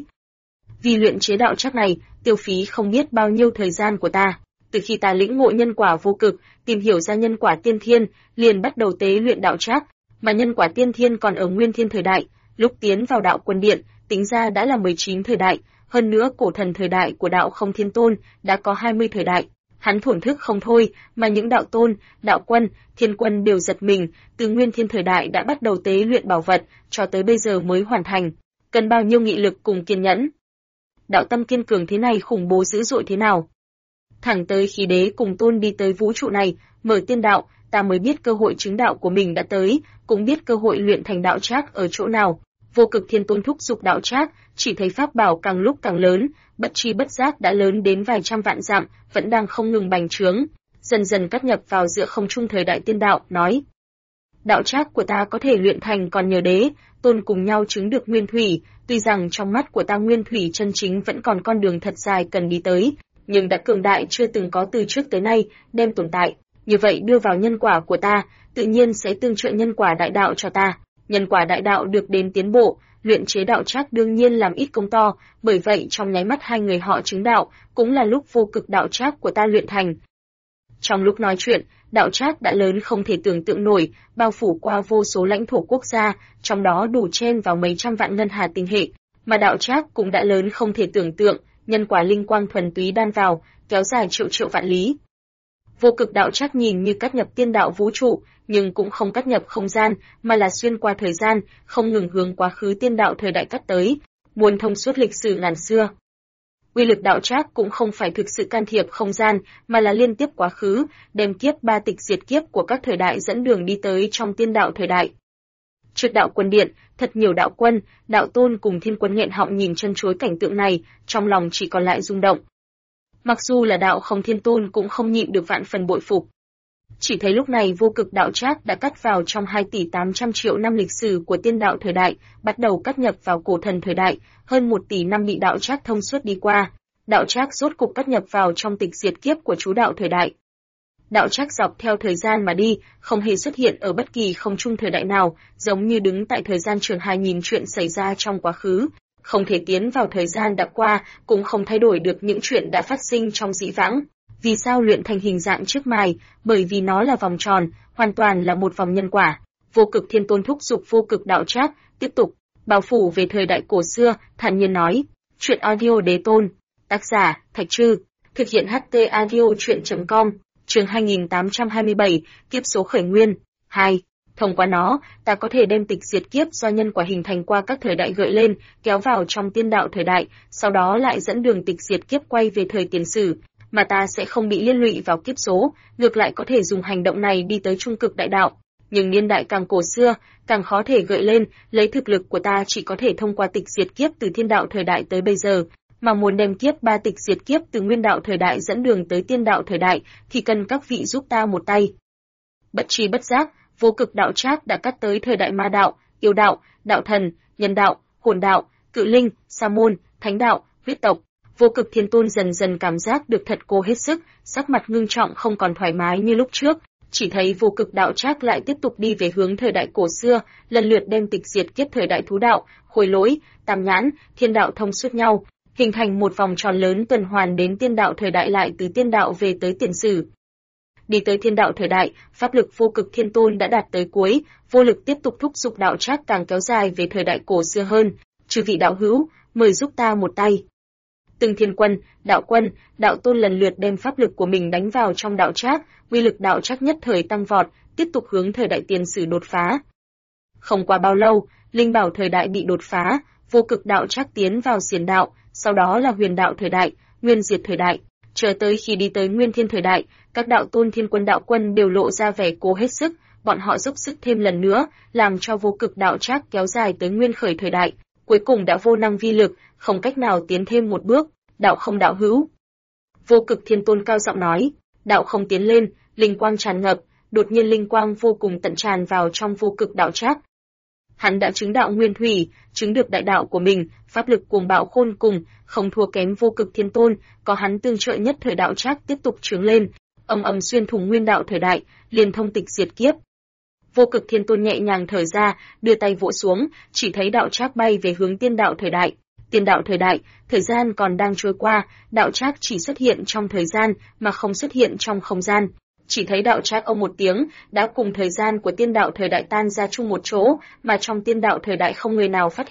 Vì luyện chế đạo trác này, tiêu phí không biết bao nhiêu thời gian của ta. Từ khi ta lĩnh ngộ nhân quả vô cực, tìm hiểu ra nhân quả tiên thiên, liền bắt đầu tế luyện đạo trác, mà nhân quả tiên thiên còn ở nguyên thiên thời đại, lúc tiến vào đạo quân điện, tính ra đã là 19 thời đại, hơn nữa cổ thần thời đại của Đạo Không Thiên Tôn đã có 20 thời đại. Hắn thổn thức không thôi, mà những đạo tôn, đạo quân, thiên quân đều giật mình, từ nguyên thiên thời đại đã bắt đầu tế luyện bảo vật, cho tới bây giờ mới hoàn thành. Cần bao nhiêu nghị lực cùng kiên nhẫn. Đạo tâm kiên cường thế này khủng bố dữ dội thế nào. Thẳng tới khi đế cùng tôn đi tới vũ trụ này, mở tiên đạo, ta mới biết cơ hội chứng đạo của mình đã tới, cũng biết cơ hội luyện thành đạo trác ở chỗ nào. Vô Cực Thiên Tôn thúc giục đạo trác, chỉ thấy pháp bảo càng lúc càng lớn, bất tri bất giác đã lớn đến vài trăm vạn dặm, vẫn đang không ngừng bành trướng, dần dần cắt nhập vào giữa không trung thời đại tiên đạo, nói: đạo trác của ta có thể luyện thành còn nhờ đế, tôn cùng nhau chứng được nguyên thủy, tuy rằng trong mắt của ta nguyên thủy chân chính vẫn còn con đường thật dài cần đi tới, nhưng đã cường đại chưa từng có từ trước tới nay, đem tồn tại, như vậy đưa vào nhân quả của ta, tự nhiên sẽ tương trợ nhân quả đại đạo cho ta. Nhân quả đại đạo được đến tiến bộ, luyện chế đạo trác đương nhiên làm ít công to, bởi vậy trong nháy mắt hai người họ chứng đạo, cũng là lúc vô cực đạo trác của ta luyện thành. Trong lúc nói chuyện, đạo trác đã lớn không thể tưởng tượng nổi, bao phủ qua vô số lãnh thổ quốc gia, trong đó đủ chen vào mấy trăm vạn ngân hà tinh hệ, mà đạo trác cũng đã lớn không thể tưởng tượng, nhân quả linh quang thuần túy đan vào, kéo dài triệu triệu vạn lý. Vô cực đạo trác nhìn như cắt nhập tiên đạo vũ trụ, nhưng cũng không cắt nhập không gian, mà là xuyên qua thời gian, không ngừng hướng quá khứ tiên đạo thời đại cắt tới, muốn thông suốt lịch sử ngàn xưa. Uy lực đạo trác cũng không phải thực sự can thiệp không gian, mà là liên tiếp quá khứ, đem kiếp ba tịch diệt kiếp của các thời đại dẫn đường đi tới trong tiên đạo thời đại. Trước đạo quân điện, thật nhiều đạo quân, đạo tôn cùng thiên quân nghẹn họng nhìn chân chối cảnh tượng này, trong lòng chỉ còn lại rung động. Mặc dù là đạo không thiên tôn cũng không nhịn được vạn phần bội phục. Chỉ thấy lúc này vô cực đạo trác đã cắt vào trong 2 tỷ 800 triệu năm lịch sử của tiên đạo thời đại, bắt đầu cắt nhập vào cổ thần thời đại, hơn 1 tỷ năm bị đạo trác thông suốt đi qua. Đạo trác rốt cục cắt nhập vào trong tịch diệt kiếp của chú đạo thời đại. Đạo trác dọc theo thời gian mà đi, không hề xuất hiện ở bất kỳ không trung thời đại nào, giống như đứng tại thời gian trường hài nhìn chuyện xảy ra trong quá khứ, không thể tiến vào thời gian đã qua, cũng không thay đổi được những chuyện đã phát sinh trong dĩ vãng. Vì sao luyện thành hình dạng trước mài? Bởi vì nó là vòng tròn, hoàn toàn là một vòng nhân quả. Vô Cực Thiên Tôn thúc giục vô cực đạo trác, tiếp tục bao phủ về thời đại cổ xưa, thản nhiên nói. Chuyện audio đế tôn, tác giả Thạch Trư, thực hiện HT audio truyện.com, chương 2827, kiếp số khởi nguyên. 2. Thông qua nó, ta có thể đem tịch diệt kiếp do nhân quả hình thành qua các thời đại gợi lên, kéo vào trong tiên đạo thời đại, sau đó lại dẫn đường tịch diệt kiếp quay về thời tiền sử, mà ta sẽ không bị liên lụy vào kiếp số, ngược lại có thể dùng hành động này đi tới trung cực đại đạo. Nhưng niên đại càng cổ xưa, càng khó thể gợi lên, lấy thực lực của ta chỉ có thể thông qua tịch diệt kiếp từ thiên đạo thời đại tới bây giờ, mà muốn đem kiếp ba tịch diệt kiếp từ nguyên đạo thời đại dẫn đường tới tiên đạo thời đại, thì cần các vị giúp ta một tay. Bất tri bất giác, vô cực đạo trác đã cắt tới thời đại ma đạo, yêu đạo, đạo thần, nhân đạo, hồn đạo, cự linh, sa môn, thánh đạo, huyết tộc. Vô Cực Thiên Tôn dần dần cảm giác được thật cô hết sức, sắc mặt ngưng trọng không còn thoải mái như lúc trước, chỉ thấy vô cực đạo trác lại tiếp tục đi về hướng thời đại cổ xưa, lần lượt đem tịch diệt kiếp thời đại thú đạo, khôi lỗi, tam nhãn, thiên đạo thông suốt nhau, hình thành một vòng tròn lớn tuần hoàn đến tiên đạo thời đại, lại từ tiên đạo về tới tiền sử. Đi tới thiên đạo thời đại, pháp lực Vô Cực Thiên Tôn đã đạt tới cuối, vô lực tiếp tục thúc giục đạo trác càng kéo dài về thời đại cổ xưa hơn. Chư vị đạo hữu, mời giúp ta một tay. Từng thiên quân, đạo tôn lần lượt đem pháp lực của mình đánh vào trong đạo trác, uy lực đạo trác nhất thời tăng vọt, tiếp tục hướng thời đại tiền sử đột phá. Không qua bao lâu, linh bảo thời đại bị đột phá, vô cực đạo trác tiến vào xiển đạo, sau đó là huyền đạo thời đại, nguyên diệt thời đại, chờ tới khi đi tới nguyên thiên thời đại, các đạo tôn thiên quân đạo quân đều lộ ra vẻ cố hết sức, bọn họ dốc sức thêm lần nữa, làm cho vô cực đạo trác kéo dài tới nguyên khởi thời đại, cuối cùng đã vô năng vi lực, không cách nào tiến thêm một bước. Đạo không đạo hữu. Vô Cực Thiên Tôn cao giọng nói, đạo không tiến lên, linh quang tràn ngập, đột nhiên linh quang vô cùng tận tràn vào trong vô cực đạo trác. Hắn đã chứng đạo nguyên thủy, chứng được đại đạo của mình, pháp lực cuồng bạo khôn cùng, không thua kém Vô Cực Thiên Tôn, có hắn tương trợ nhất thời đạo trác tiếp tục trướng lên, ầm ầm xuyên thủng nguyên đạo thời đại, liền thông tịch diệt kiếp. Vô Cực Thiên Tôn nhẹ nhàng thở ra, đưa tay vỗ xuống, chỉ thấy đạo trác bay về hướng tiên đạo thời đại. Tiên đạo thời đại, thời gian còn đang trôi qua, đạo trác chỉ xuất hiện trong thời gian mà không xuất hiện trong không gian. Chỉ thấy đạo trác ông một tiếng, đã cùng thời gian của tiên đạo thời đại tan ra chung một chỗ, mà trong tiên đạo thời đại không người nào phát hiện,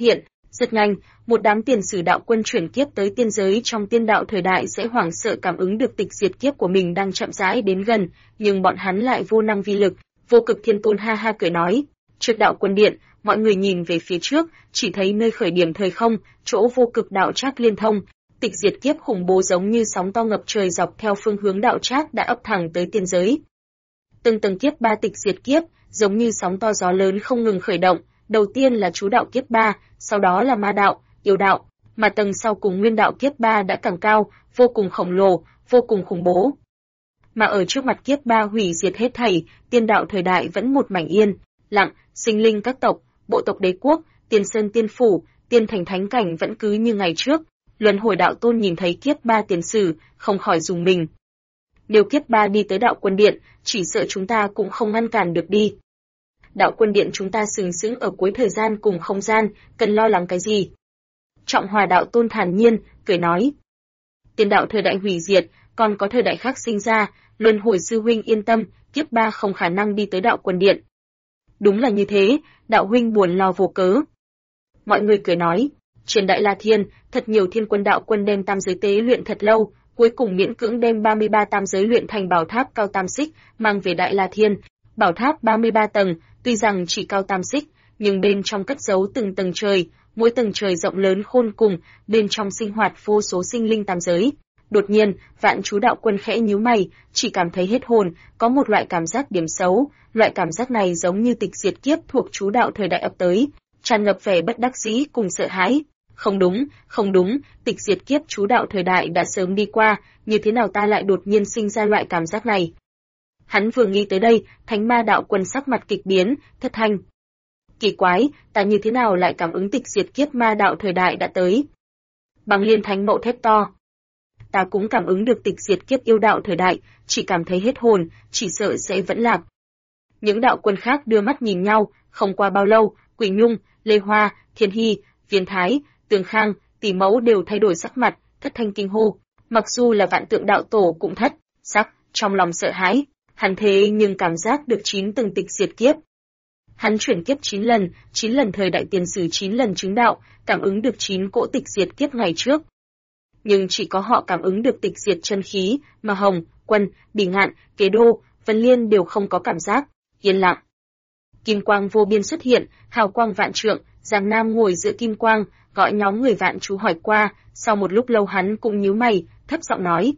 Rất nhanh, một đám tiền sử đạo quân chuyển kiếp tới tiên giới trong tiên đạo thời đại sẽ hoảng sợ cảm ứng được tịch diệt kiếp của mình đang chậm rãi đến gần, nhưng bọn hắn lại vô năng vi lực. Vô Cực Thiên Tôn ha ha cười nói, trước đạo quân điện, mọi người nhìn về phía trước, chỉ thấy nơi khởi điểm thời không, chỗ vô cực đạo trác liên thông, tịch diệt kiếp khủng bố giống như sóng to ngập trời dọc theo phương hướng đạo trác đã ập thẳng tới tiên giới. Từng tầng kiếp ba tịch diệt kiếp, giống như sóng to gió lớn không ngừng khởi động, đầu tiên là chú đạo kiếp ba, sau đó là ma đạo, yêu đạo, mà tầng sau cùng nguyên đạo kiếp ba đã càng cao, vô cùng khổng lồ, vô cùng khủng bố. Mà ở trước mặt kiếp ba hủy diệt hết thảy, tiên đạo thời đại vẫn một mảnh yên lặng, sinh linh các tộc, bộ tộc đế quốc, tiên sơn tiên phủ, tiên thành thánh cảnh vẫn cứ như ngày trước. Luân hồi đạo tôn nhìn thấy kiếp ba tiền sử, không khỏi rùng mình. Nếu kiếp ba đi tới đạo quân điện, chỉ sợ chúng ta cũng không ngăn cản được đi. Đạo quân điện chúng ta sừng sững ở cuối thời gian cùng không gian, cần lo lắng cái gì? Trọng Hòa đạo tôn thản nhiên, cười nói. Tiên đạo thời đại hủy diệt, còn có thời đại khác sinh ra, Luân hồi sư huynh yên tâm, kiếp ba không khả năng đi tới đạo quân điện. Đúng là như thế, đạo huynh buồn lo vô cớ. Mọi người cười nói, trên Đại La Thiên, thật nhiều thiên quân đạo quân đem tam giới tế luyện thật lâu, cuối cùng miễn cưỡng đem 33 tam giới luyện thành bảo tháp cao tam xích, mang về Đại La Thiên. Bảo tháp 33 tầng, tuy rằng chỉ cao tam xích, nhưng bên trong cất giấu từng tầng trời, mỗi tầng trời rộng lớn khôn cùng, bên trong sinh hoạt vô số sinh linh tam giới. Đột nhiên, Vạn Chú đạo quân khẽ nhíu mày, chỉ cảm thấy hết hồn, có một loại cảm giác điểm xấu, loại cảm giác này giống như tịch diệt kiếp thuộc chú đạo thời đại ập tới, tràn ngập vẻ bất đắc dĩ cùng sợ hãi. Không đúng, tịch diệt kiếp chú đạo thời đại đã sớm đi qua, như thế nào ta lại đột nhiên sinh ra loại cảm giác này? Hắn vừa nghĩ tới đây, Thánh Ma đạo quân sắc mặt kịch biến, thất thanh. Kỳ quái, ta như thế nào lại cảm ứng tịch diệt kiếp ma đạo thời đại đã tới? Bằng Liên Thánh Mậu thét to. Ta cũng cảm ứng được tịch diệt kiếp yêu đạo thời đại, chỉ cảm thấy hết hồn, chỉ sợ sẽ vẫn lạc. Những đạo quân khác đưa mắt nhìn nhau, không qua bao lâu, Quỷ Nhung, Lê Hoa, Thiên Hy, Viên Thái, Tường Khang, Tỷ Mẫu đều thay đổi sắc mặt, thất thanh kinh hô. Mặc dù là Vạn Tượng đạo tổ cũng thất sắc, trong lòng sợ hãi, hắn thế nhưng cảm giác được 9 tầng tịch diệt kiếp. Hắn chuyển kiếp 9 lần thời đại tiền sử 9 lần chứng đạo, cảm ứng được 9 cỗ tịch diệt kiếp ngày trước. Nhưng chỉ có họ cảm ứng được tịch diệt chân khí, mà Hồng, Quân, Bỉ Ngạn, Kế Đô, Vân Liên đều không có cảm giác, yên lặng. Kim quang vô biên xuất hiện, hào quang vạn trượng, Giang Nam ngồi giữa kim quang, gọi nhóm người Vạn Chú hỏi qua, sau một lúc lâu hắn cũng nhíu mày, thấp giọng nói.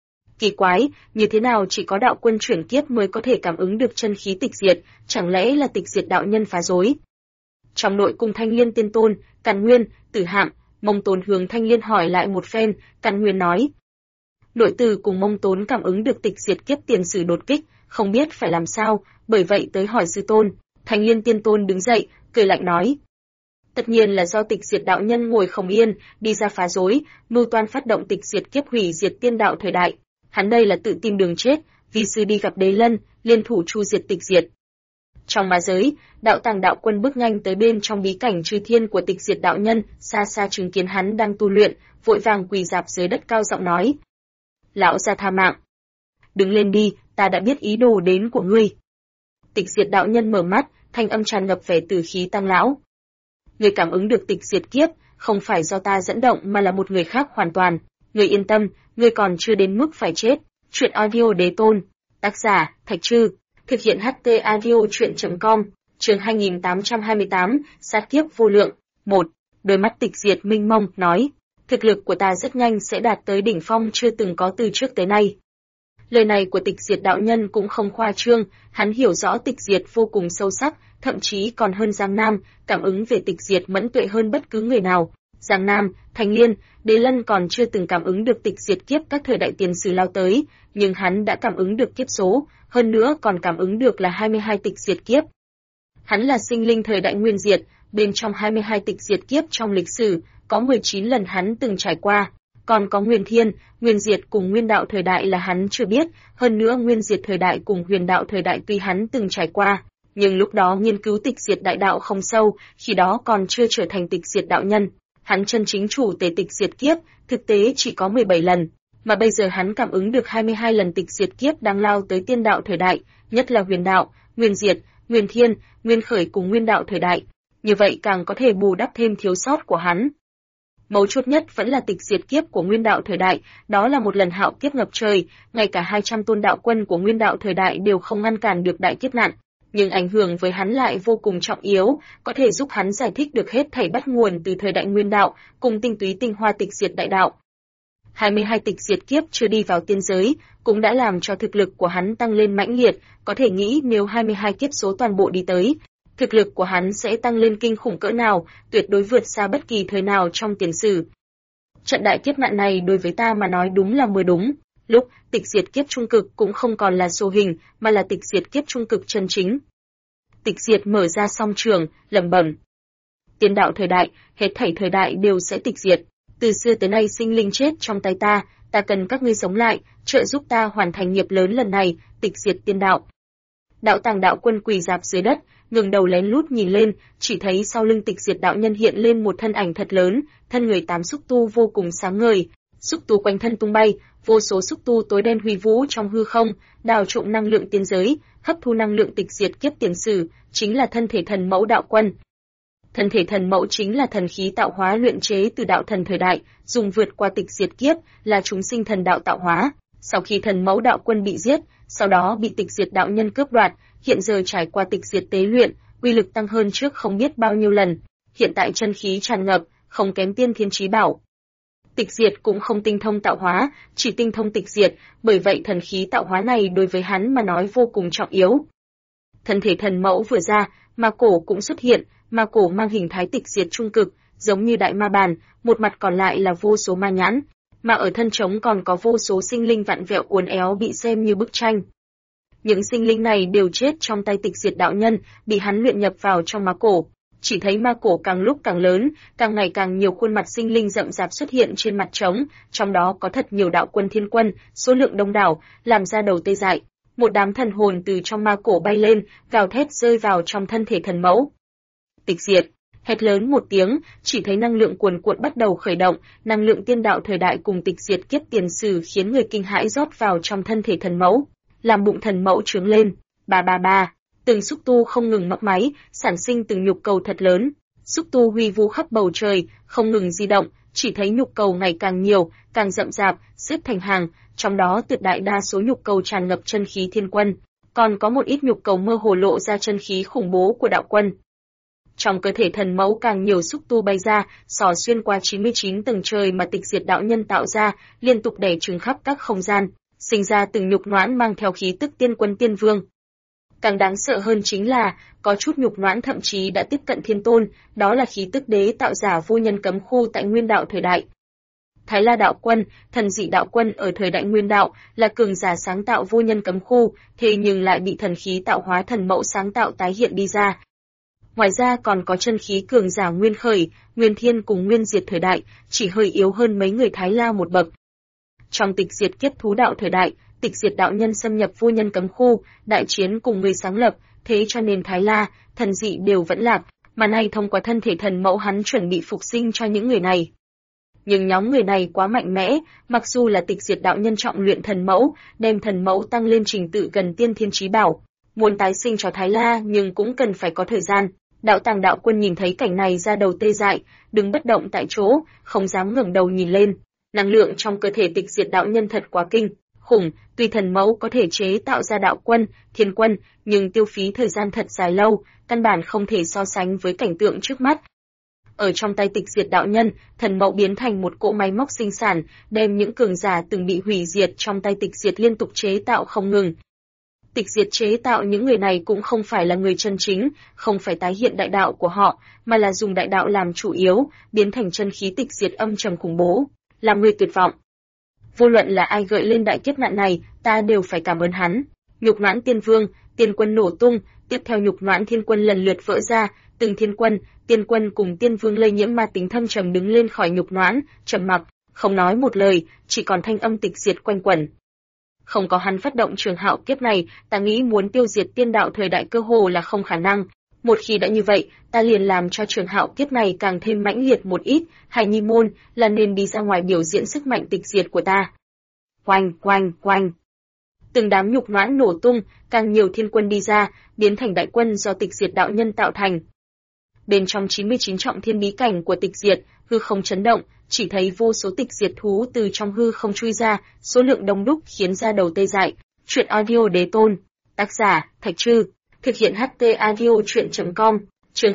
Kỳ quái, như thế nào chỉ có đạo quân chuyển kiếp mới có thể cảm ứng được chân khí tịch diệt, chẳng lẽ là tịch diệt đạo nhân phá rối? Trong nội cung Thanh Liên Tiên Tôn, Càn Nguyên, Tử Hạm, Mông Tốn hướng Thanh Liên hỏi lại một phen, Càn Nguyên nói. Nội tử cùng Mông Tốn cảm ứng được tịch diệt kiếp tiền sử đột kích, không biết phải làm sao, bởi vậy tới hỏi sư tôn. Thanh Liên Tiên Tôn đứng dậy, cười lạnh nói. Tất nhiên là do tịch diệt đạo nhân ngồi không yên, đi ra phá rối, mưu toan phát động tịch diệt kiếp hủy diệt tiên đạo thời đại. Hắn đây là tự tìm đường chết, vì sư đi gặp Đế Lân, liên thủ chu diệt tịch diệt. Trong ma giới, đạo tàng đạo quân bước nhanh tới bên trong bí cảnh chư thiên của tịch diệt đạo nhân, xa xa chứng kiến hắn đang tu luyện, vội vàng quỳ rạp dưới đất cao giọng nói. Lão gia tha mạng. Đứng lên đi, ta đã biết ý đồ đến của ngươi. Tịch diệt đạo nhân mở mắt, thanh âm tràn ngập vẻ tử khí tăng lão. Ngươi cảm ứng được tịch diệt kiếp, không phải do ta dẫn động mà là một người khác hoàn toàn. Ngươi yên tâm, ngươi còn chưa đến mức phải chết. Truyện audio đế tôn. Tác giả, Thạch Trư. Thực hiện HT audio truyện.com. Chương 2828, sát kiếp vô lượng. 1. Đôi mắt tịch diệt minh mông, nói. Thực lực của ta rất nhanh sẽ đạt tới đỉnh phong chưa từng có từ trước tới nay. Lời này của tịch diệt đạo nhân cũng không khoa trương, hắn hiểu rõ tịch diệt vô cùng sâu sắc, thậm chí còn hơn Giang Nam, cảm ứng về tịch diệt mẫn tuệ hơn bất cứ người nào. Giang Nam, Thanh Liên, Đế Lân còn chưa từng cảm ứng được tịch diệt kiếp các thời đại tiền sử lao tới, nhưng hắn đã cảm ứng được kiếp số, hơn nữa còn cảm ứng được là 22 tịch diệt kiếp. Hắn là sinh linh thời đại nguyên diệt, bên trong 22 tịch diệt kiếp trong lịch sử, có 19 lần hắn từng trải qua. Còn có Nguyên Thiên, Nguyên Diệt cùng Nguyên Đạo thời đại là hắn chưa biết, hơn nữa Nguyên Diệt thời đại cùng Huyền Đạo thời đại tuy hắn từng trải qua, nhưng lúc đó nghiên cứu tịch diệt đại đạo không sâu, khi đó còn chưa trở thành tịch diệt đạo nhân. Hắn chân chính chủ tề tịch diệt kiếp, thực tế chỉ có 17 lần, mà bây giờ hắn cảm ứng được 22 lần tịch diệt kiếp đang lao tới tiên đạo thời đại, nhất là Huyền Đạo, Nguyên Diệt, Nguyên Thiên, Nguyên Khởi cùng Nguyên Đạo thời đại. như vậy càng có thể bù đắp thêm thiếu sót của hắn. Mấu chốt nhất vẫn là tịch diệt kiếp của nguyên đạo thời đại, đó là một lần hạo kiếp ngập trời, ngay cả 200 tôn đạo quân của nguyên đạo thời đại đều không ngăn cản được đại kiếp nạn, nhưng ảnh hưởng với hắn lại vô cùng trọng yếu, có thể giúp hắn giải thích được hết thảy bắt nguồn từ thời đại nguyên đạo, cùng tinh túy tinh hoa tịch diệt đại đạo. 22 tịch diệt kiếp chưa đi vào tiên giới, cũng đã làm cho thực lực của hắn tăng lên mãnh liệt, có thể nghĩ nếu 22 kiếp số toàn bộ đi tới, thực lực của hắn sẽ tăng lên kinh khủng cỡ nào, tuyệt đối vượt xa bất kỳ thời nào trong tiền sử. Trận đại kiếp nạn này đối với ta mà nói đúng là mưa đúng, lúc tịch diệt kiếp trung cực cũng không còn là số hình, mà là tịch diệt kiếp trung cực chân chính. Tịch diệt mở ra song trường, lẩm bẩm. Tiên đạo thời đại, hết thảy thời đại đều sẽ tịch diệt. Từ xưa tới nay sinh linh chết trong tay ta cần các ngươi sống lại, trợ giúp ta hoàn thành nghiệp lớn lần này, tịch diệt tiên đạo. Đạo Tàng đạo quân quỳ rạp dưới đất, ngẩng đầu lén lút nhìn lên, chỉ thấy sau lưng tịch diệt đạo nhân hiện lên một thân ảnh thật lớn, thân người 8 xúc tu vô cùng sáng ngời, xúc tu quanh thân tung bay, vô số xúc tu tối đen huy vũ trong hư không, đào trộm năng lượng tiên giới, hấp thu năng lượng tịch diệt kiếp tiền sử, chính là thân thể thần mẫu đạo quân. Thân thể thần mẫu chính là thần khí tạo hóa luyện chế từ đạo thần thời đại, dùng vượt qua tịch diệt kiếp, là chúng sinh thần đạo tạo hóa. Sau khi thần mẫu đạo quân bị giết, sau đó bị tịch diệt đạo nhân cướp đoạt, hiện giờ trải qua tịch diệt tế luyện, uy lực tăng hơn trước không biết bao nhiêu lần. Hiện tại chân khí tràn ngập, không kém tiên thiên chí bảo. Tịch diệt cũng không tinh thông tạo hóa, chỉ tinh thông tịch diệt, bởi vậy thần khí tạo hóa này đối với hắn mà nói vô cùng trọng yếu. Thân thể thần mẫu vừa ra, ma cổ cũng xuất hiện, ma cổ mang hình thái tịch diệt trung cực, giống như đại ma bàn, một mặt còn lại là vô số ma nhãn, mà ở thân trống còn có vô số sinh linh vặn vẹo uốn éo bị xem như bức tranh. Những sinh linh này đều chết trong tay tịch diệt đạo nhân, bị hắn luyện nhập vào trong ma cổ. Chỉ thấy ma cổ càng lúc càng lớn, càng ngày càng nhiều khuôn mặt sinh linh rậm rạp xuất hiện trên mặt trống, trong đó có thật nhiều đạo quân thiên quân, số lượng đông đảo, làm ra đầu tê dại. Một đám thần hồn từ trong ma cổ bay lên, gào thét rơi vào trong thân thể thần mẫu. Tịch diệt, hét lớn một tiếng, chỉ thấy năng lượng cuồn cuộn bắt đầu khởi động, năng lượng tiên đạo thời đại cùng tịch diệt kiếp tiền sử khiến người kinh hãi rót vào trong thân thể thần mẫu, làm bụng thần mẫu trướng lên. Ba. Từng xúc tu không ngừng mấp máy, sản sinh từng nhục cầu thật lớn. Xúc tu huy vũ khắp bầu trời, không ngừng di động, chỉ thấy nhục cầu ngày càng nhiều, càng rậm rạp, xếp thành hàng, trong đó tuyệt đại đa số nhục cầu tràn ngập chân khí thiên quân, còn có một ít nhục cầu mơ hồ lộ ra chân khí khủng bố của đạo quân. Trong cơ thể thần mẫu càng nhiều xúc tu bay ra, xỏ xuyên qua 99 tầng trời mà tịch diệt đạo nhân tạo ra, liên tục đẩy trừng khắp các không gian, sinh ra từng nhục noãn mang theo khí tức tiên quân tiên vương. Càng đáng sợ hơn chính là, có chút nhục noãn thậm chí đã tiếp cận thiên tôn, đó là khí tức đế tạo giả vô nhân cấm khu tại nguyên đạo thời đại. Thái La đạo quân, thần dị đạo quân ở thời đại nguyên đạo, là cường giả sáng tạo vô nhân cấm khu, thế nhưng lại bị thần khí tạo hóa thần mẫu sáng tạo tái hiện đi ra. Ngoài ra còn có chân khí cường giả nguyên khởi, nguyên thiên cùng nguyên diệt thời đại, chỉ hơi yếu hơn mấy người Thái La một bậc. Trong tịch diệt kiếp thú đạo thời đại, tịch diệt đạo nhân xâm nhập vô nhân cấm khu, đại chiến cùng người sáng lập, thế cho nên Thái La, thần dị đều vẫn lạc, mà nay thông qua thân thể thần mẫu hắn chuẩn bị phục sinh cho những người này. Nhưng nhóm người này quá mạnh mẽ, mặc dù là tịch diệt đạo nhân trọng luyện thần mẫu, đem thần mẫu tăng lên trình tự gần tiên thiên chí bảo, muốn tái sinh cho Thái La nhưng cũng cần phải có thời gian. Đạo Tàng đạo quân nhìn thấy cảnh này ra đầu tê dại, đứng bất động tại chỗ, không dám ngẩng đầu nhìn lên. Năng lượng trong cơ thể tịch diệt đạo nhân thật quá kinh khủng, tuy thần mẫu có thể chế tạo ra đạo quân, thiên quân, nhưng tiêu phí thời gian thật dài lâu, căn bản không thể so sánh với cảnh tượng trước mắt. Ở trong tay tịch diệt đạo nhân, thần mẫu biến thành một cỗ máy móc sinh sản, đem những cường giả từng bị hủy diệt trong tay tịch diệt liên tục chế tạo không ngừng. Tịch diệt chế tạo những người này cũng không phải là người chân chính, không phải tái hiện đại đạo của họ, mà là dùng đại đạo làm chủ yếu, biến thành chân khí tịch diệt âm trầm khủng bố, làm người tuyệt vọng. Vô luận là ai gợi lên đại kiếp nạn này, ta đều phải cảm ơn hắn. Nhục noãn tiên vương, tiên quân nổ tung, tiếp theo nhục noãn thiên quân lần lượt vỡ ra, từng thiên quân, tiên quân cùng tiên vương lây nhiễm ma tính thâm trầm đứng lên khỏi nhục noãn, trầm mặc, không nói một lời, chỉ còn thanh âm tịch diệt quanh quẩn. Không có hắn phát động trường hạo kiếp này, ta nghĩ muốn tiêu diệt tiên đạo thời đại cơ hồ là không khả năng. Một khi đã như vậy, ta liền làm cho trường hạo kiếp này càng thêm mãnh liệt một ít, Hải Nhi môn là nên đi ra ngoài biểu diễn sức mạnh tịch diệt của ta. Oanh. Từng đám nhục noãn nổ tung, càng nhiều thiên quân đi ra, biến thành đại quân do tịch diệt đạo nhân tạo thành. Bên trong 99 trọng thiên bí cảnh của tịch diệt, hư không chấn động, chỉ thấy vô số tịch diệt thú từ trong hư không chui ra, số lượng đông đúc khiến da đầu tê dại. Truyện audio đế tôn. Tác giả, Thạch Trư. Thực hiện HT audio truyện.com. Chương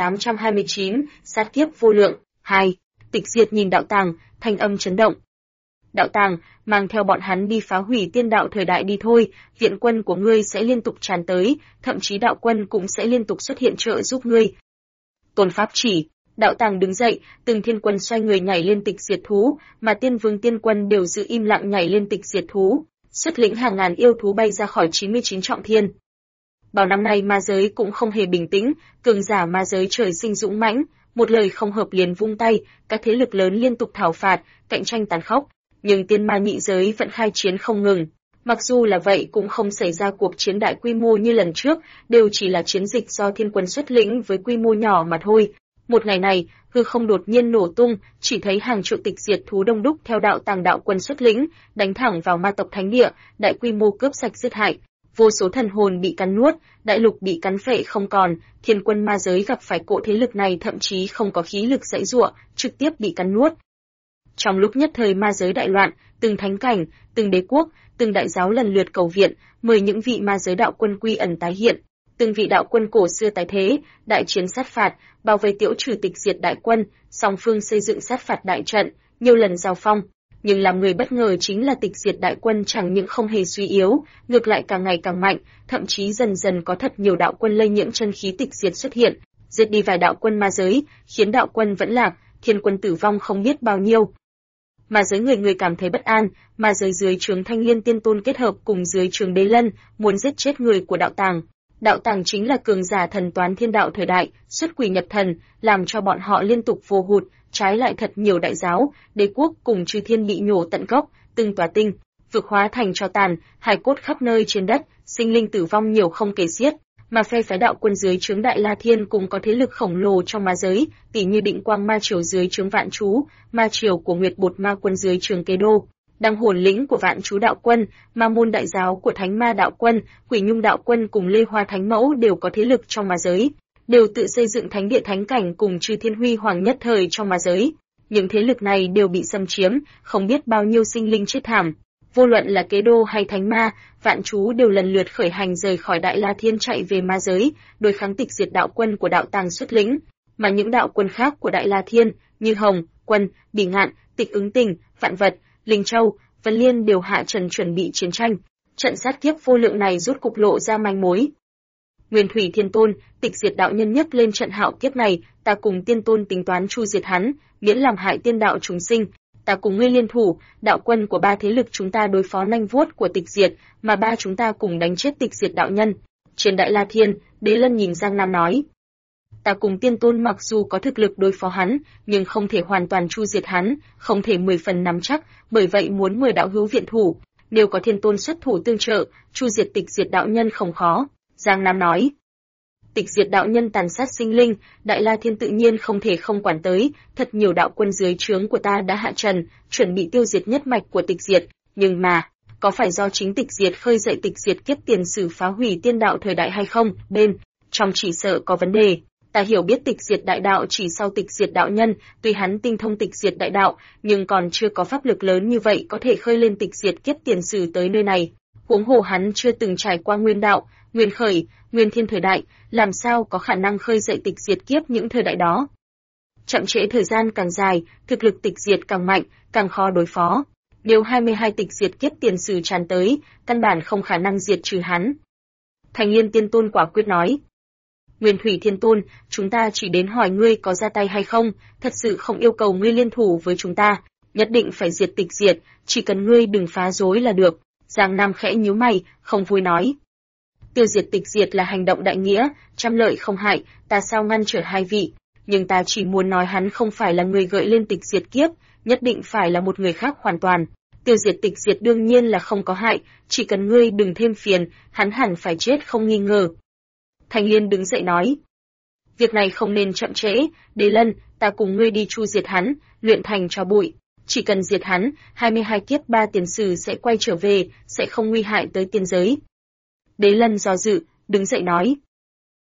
2829, sát kiếp vô lượng. 2. Tịch diệt nhìn đạo tàng, thanh âm chấn động. Đạo tàng, mang theo bọn hắn đi phá hủy tiên đạo thời đại đi thôi, viện quân của ngươi sẽ liên tục tràn tới, thậm chí đạo quân cũng sẽ liên tục xuất hiện trợ giúp ngươi. Tôn pháp chỉ. Đạo tàng đứng dậy, từng thiên quân xoay người nhảy lên tịch diệt thú, mà tiên vương tiên quân đều giữ im lặng nhảy lên tịch diệt thú, xuất lĩnh hàng ngàn yêu thú bay ra khỏi 99 trọng thiên. Bao năm nay ma giới cũng không hề bình tĩnh, cường giả ma giới trời sinh dũng mãnh, một lời không hợp liền vung tay, các thế lực lớn liên tục thảo phạt, cạnh tranh tàn khốc, nhưng tiên ma nhị giới vẫn khai chiến không ngừng. Mặc dù là vậy cũng không xảy ra cuộc chiến đại quy mô như lần trước, đều chỉ là chiến dịch do thiên quân xuất lĩnh với quy mô nhỏ mà thôi. Một ngày này, hư không đột nhiên nổ tung, chỉ thấy hàng triệu tịch diệt thú đông đúc theo đạo tàng đạo quân xuất lĩnh, đánh thẳng vào ma tộc thánh địa, đại quy mô cướp sạch giết hại. Vô số thần hồn bị cắn nuốt, đại lục bị cắn phệ không còn, thiên quân ma giới gặp phải cỗ thế lực này thậm chí không có khí lực giãy giụa, trực tiếp bị cắn nuốt. Trong lúc nhất thời ma giới đại loạn, từng thánh cảnh, từng đế quốc, từng đại giáo lần lượt cầu viện, mời những vị ma giới đạo quân quy ẩn tái hiện. Từng vị đạo quân cổ xưa tái thế, đại chiến sát phạt, bao vây tiễu trừ tịch diệt đại quân, song phương xây dựng sát phạt đại trận, nhiều lần giao phong. Nhưng làm người bất ngờ chính là tịch diệt đại quân chẳng những không hề suy yếu, ngược lại càng ngày càng mạnh, thậm chí dần dần có thật nhiều đạo quân lây nhiễm chân khí tịch diệt xuất hiện, giết đi vài đạo quân ma giới, khiến đạo quân vẫn lạc, thiên quân tử vong không biết bao nhiêu. Ma giới người người cảm thấy bất an, ma giới dưới trướng Thanh Liên Tiên Tôn kết hợp cùng dưới trướng Đế Lân, muốn giết chết người của đạo tàng. Đạo tàng chính là cường giả thần toán thiên đạo thời đại, xuất quỷ nhập thần, làm cho bọn họ liên tục vô hụt, trái lại thật nhiều đại giáo, đế quốc cùng chư thiên bị nhổ tận gốc, từng tòa tinh, vực hóa thành tro tàn, hài cốt khắp nơi trên đất, sinh linh tử vong nhiều không kể xiết. Mà phe phái đạo quân dưới trướng Đại La Thiên cũng có thế lực khổng lồ trong ma giới, tỉ như Định Quang Ma Triều dưới trướng Vạn Chú, Ma Triều của Nguyệt Bột Ma Quân dưới trướng Kế Đô, Đăng Hồn Lĩnh của Vạn Chú đạo quân, Ma Môn Đại Giáo của Thánh Ma đạo quân, Quỷ Nhung đạo quân cùng Lê Hoa Thánh Mẫu đều có thế lực trong ma giới, đều tự xây dựng thánh địa thánh cảnh cùng chư thiên huy hoàng nhất thời trong ma giới. Những thế lực này đều bị xâm chiếm, không biết bao nhiêu sinh linh chết thảm. Vô luận là Kế Đô hay Thánh Ma, Vạn Chú đều lần lượt khởi hành rời khỏi Đại La Thiên chạy về ma giới, đối kháng tịch diệt đạo quân của đạo tàng xuất lĩnh. Mà những đạo quân khác của Đại La Thiên, như Hồng, Quân, Bỉ Ngạn, Tịch Ứng Tình, Vạn Vật, Linh Châu, Vân Liên đều hạ trần chuẩn bị chiến tranh. Trận sát kiếp vô lượng này rút cục lộ ra manh mối. Nguyên Thủy Thiên Tôn, tịch diệt đạo nhân nhấc lên trận hạo kiếp này, ta cùng Tiên Tôn tính toán chu diệt hắn, miễn làm hại tiên đạo chúng sinh. Ta cùng ngươi liên thủ, đạo quân của ba thế lực chúng ta đối phó nanh vuốt của tịch diệt, mà ba chúng ta cùng đánh chết tịch diệt đạo nhân. Trên Đại La Thiên, Đế Lân nhìn Giang Nam nói. Ta cùng Tiên Tôn mặc dù có thực lực đối phó hắn, nhưng không thể hoàn toàn chu diệt hắn, không thể 10 phần nắm chắc, bởi vậy muốn mời đạo hữu viện thủ. Nếu có Thiên Tôn xuất thủ tương trợ, chu diệt tịch diệt đạo nhân không khó. Giang Nam nói. Tịch diệt đạo nhân tàn sát sinh linh, Đại La Thiên tự nhiên không thể không quản tới, thật nhiều đạo quân dưới trướng của ta đã hạ trần, chuẩn bị tiêu diệt nhất mạch của tịch diệt, nhưng mà, có phải do chính tịch diệt khơi dậy tịch diệt kiếp tiền sử phá hủy tiên đạo thời đại hay không? Bên trong chỉ sợ có vấn đề. Ta hiểu biết tịch diệt đại đạo chỉ sau tịch diệt đạo nhân, tuy hắn tinh thông tịch diệt đại đạo, nhưng còn chưa có pháp lực lớn như vậy có thể khơi lên tịch diệt kiếp tiền sử tới nơi này. Huống hồ hắn chưa từng trải qua nguyên đạo, nguyên khởi, nguyên thiên thời đại, làm sao có khả năng khơi dậy tịch diệt kiếp những thời đại đó. Chậm trễ thời gian càng dài, thực lực tịch diệt càng mạnh, càng khó đối phó. Nếu 22 tịch diệt kiếp tiền sử tràn tới, căn bản không khả năng diệt trừ hắn. Thanh Liên Tiên Tôn quả quyết nói. Nguyên Thủy Thiên Tôn, chúng ta chỉ đến hỏi ngươi có ra tay hay không, thật sự không yêu cầu ngươi liên thủ với chúng ta, nhất định phải diệt tịch diệt, chỉ cần ngươi đừng phá rối là được. Giang Nam khẽ nhíu mày, không vui nói. Tiêu diệt tịch diệt là hành động đại nghĩa, trăm lợi không hại, ta sao ngăn trở hai vị, nhưng ta chỉ muốn nói hắn không phải là người gợi lên tịch diệt kiếp, nhất định phải là một người khác hoàn toàn. Tiêu diệt tịch diệt đương nhiên là không có hại, chỉ cần ngươi đừng thêm phiền, hắn hẳn phải chết không nghi ngờ. Thanh Liên đứng dậy nói. Việc này không nên chậm trễ, Đế Lân, ta cùng ngươi đi chu diệt hắn, luyện thành cho bụi. Chỉ cần diệt hắn, 22 kiếp ba tiền sử sẽ quay trở về, sẽ không nguy hại tới tiên giới. Đế Lân do dự, đứng dậy nói.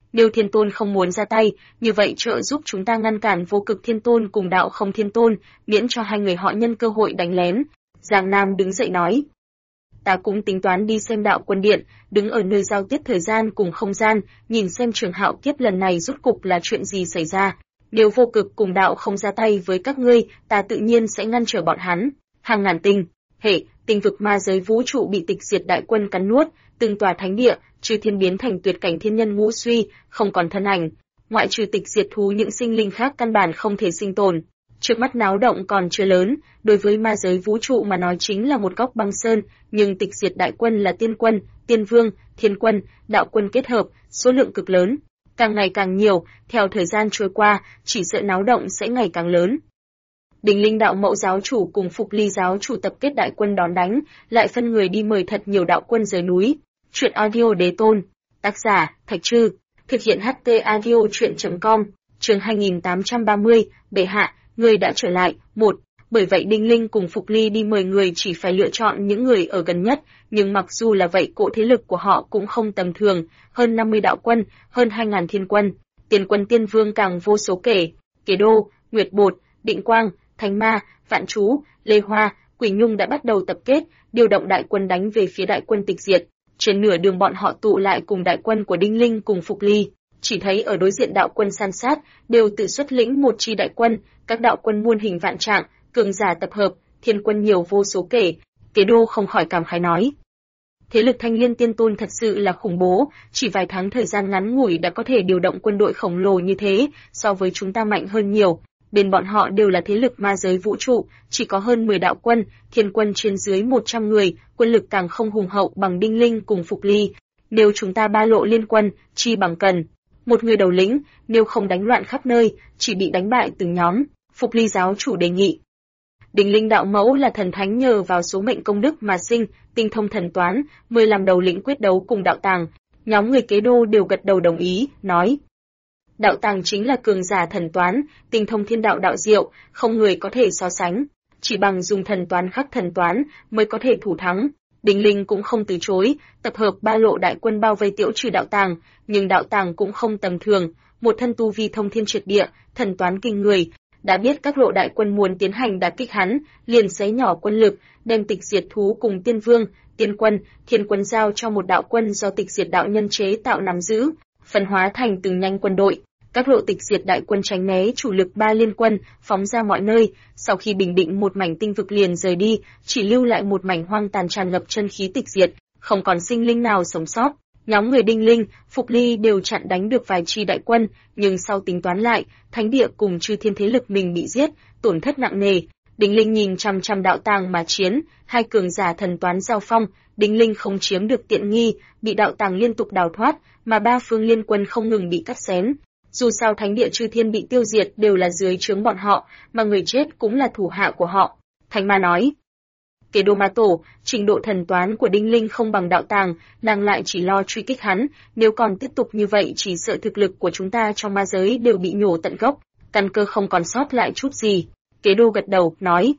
Nếu Thiên Tôn không muốn ra tay, như vậy trợ giúp chúng ta ngăn cản Vô Cực Thiên Tôn cùng Đạo Không Thiên Tôn, miễn cho hai người họ nhân cơ hội đánh lén. Giang Nam đứng dậy nói. Ta cũng tính toán đi xem Đạo Quân Điện, đứng ở nơi giao tiếp thời gian cùng không gian, nhìn xem Trường Hạo kiếp lần này rốt cục là chuyện gì xảy ra. Nếu Vô Cực cùng Đạo không ra tay với các ngươi, ta tự nhiên sẽ ngăn trở bọn hắn. Hàng ngàn tinh, tinh vực ma giới vũ trụ bị tịch diệt đại quân cắn nuốt, từng tòa thánh địa, chư thiên biến thành tuyệt cảnh thiên nhân ngũ suy, không còn thân ảnh. Ngoại trừ tịch diệt thú, những sinh linh khác căn bản không thể sinh tồn. Trước mắt náo động còn chưa lớn, đối với ma giới vũ trụ mà nói chính là một góc băng sơn, nhưng tịch diệt đại quân là tiên quân, tiên vương, thiên quân, đạo quân kết hợp, số lượng cực lớn, càng ngày càng nhiều, theo thời gian trôi qua, chỉ sợ náo động sẽ ngày càng lớn. Đình Linh đạo mẫu giáo chủ cùng Phục Ly giáo chủ tập kết đại quân đón đánh, lại phân người đi mời thật nhiều đạo quân rời núi. Chuyện audio đế tôn, tác giả, Thạch Trư, thực hiện HT audio chuyện.com, chương 2830, bệ hạ, người đã trở lại, 1. Bởi vậy Đinh Linh cùng Phục Ly đi mời người chỉ phải lựa chọn những người ở gần nhất, nhưng mặc dù là vậy cỗ thế lực của họ cũng không tầm thường, hơn 50 đạo quân, hơn 2.000 thiên quân, tiền quân tiên vương càng vô số kể, Kế Đô, Nguyệt Bột, Định Quang, Thánh Ma, Vạn Chú, Lê Hoa, Quỷ Nhung đã bắt đầu tập kết, điều động đại quân đánh về phía đại quân tịch diệt. Trên nửa đường bọn họ tụ lại cùng đại quân của Đinh Linh cùng Phục Ly, chỉ thấy ở đối diện đạo quân san sát, đều tự xuất lĩnh một chi đại quân, các đạo quân muôn hình vạn trạng, cường giả tập hợp, thiên quân nhiều vô số kể. Kế Đô không khỏi cảm khái nói. Thế lực Thanh Liên Tiên Tôn thật sự là khủng bố, chỉ vài tháng thời gian ngắn ngủi đã có thể điều động quân đội khổng lồ như thế, so với chúng ta mạnh hơn nhiều. Bên bọn họ đều là thế lực ma giới vũ trụ, chỉ có hơn 10 đạo quân, thiên quân trên dưới 100 người, quân lực càng không hùng hậu bằng Đinh Linh cùng Phục Ly. Nếu chúng ta ba lộ liên quân, chi bằng cần một người đầu lĩnh, nếu không đánh loạn khắp nơi, chỉ bị đánh bại từng nhóm. Phục Ly giáo chủ đề nghị. Đinh Linh đạo mẫu là thần thánh nhờ vào số mệnh công đức mà sinh, tinh thông thần toán, mới làm đầu lĩnh quyết đấu cùng đạo tàng. Nhóm người Kế Đô đều gật đầu đồng ý, nói. Đạo tàng chính là cường giả thần toán, tinh thông thiên đạo đạo diệu, không người có thể so sánh. Chỉ bằng dùng thần toán khắc thần toán mới có thể thủ thắng. Đinh Linh cũng không từ chối, tập hợp ba lộ đại quân bao vây Tiễu Trừ đạo tàng, nhưng đạo tàng cũng không tầm thường, một thân tu vi thông thiên triệt địa, thần toán kinh người. Đã biết các lộ đại quân muốn tiến hành đả kích hắn, liền xé nhỏ quân lực, đem tịch diệt thú cùng tiên vương, tiên quân, thiên quân giao cho một đạo quân do tịch diệt đạo nhân chế tạo nắm giữ, phân hóa thành từng nhánh quân đội. Các lộ tịch diệt đại quân tránh né chủ lực ba liên quân, phóng ra mọi nơi, sau khi bình định một mảnh tinh vực liền rời đi, chỉ lưu lại một mảnh hoang tàn tràn ngập chân khí tịch diệt, không còn sinh linh nào sống sót. Nhóm người Đinh Linh, Phục Ly đều chặn đánh được vài chi đại quân, nhưng sau tính toán lại, thánh địa cùng chư thiên thế lực mình bị giết, tổn thất nặng nề. Đinh Linh nhìn chằm chằm đạo tàng mà chiến, hai cường giả thần toán giao phong, Đinh Linh không chiếm được tiện nghi, bị đạo tàng liên tục đào thoát, mà ba phương liên quân không ngừng bị cắt xén. Dù sao thánh địa chư thiên bị tiêu diệt đều là dưới trướng bọn họ, mà người chết cũng là thủ hạ của họ. Thánh Ma nói. Kế Đô Ma Tổ, trình độ thần toán của Đinh Linh không bằng đạo tàng, nàng lại chỉ lo truy kích hắn, nếu còn tiếp tục như vậy chỉ sợ thực lực của chúng ta trong ma giới đều bị nhổ tận gốc, căn cơ không còn sót lại chút gì. Kế Đô gật đầu, nói.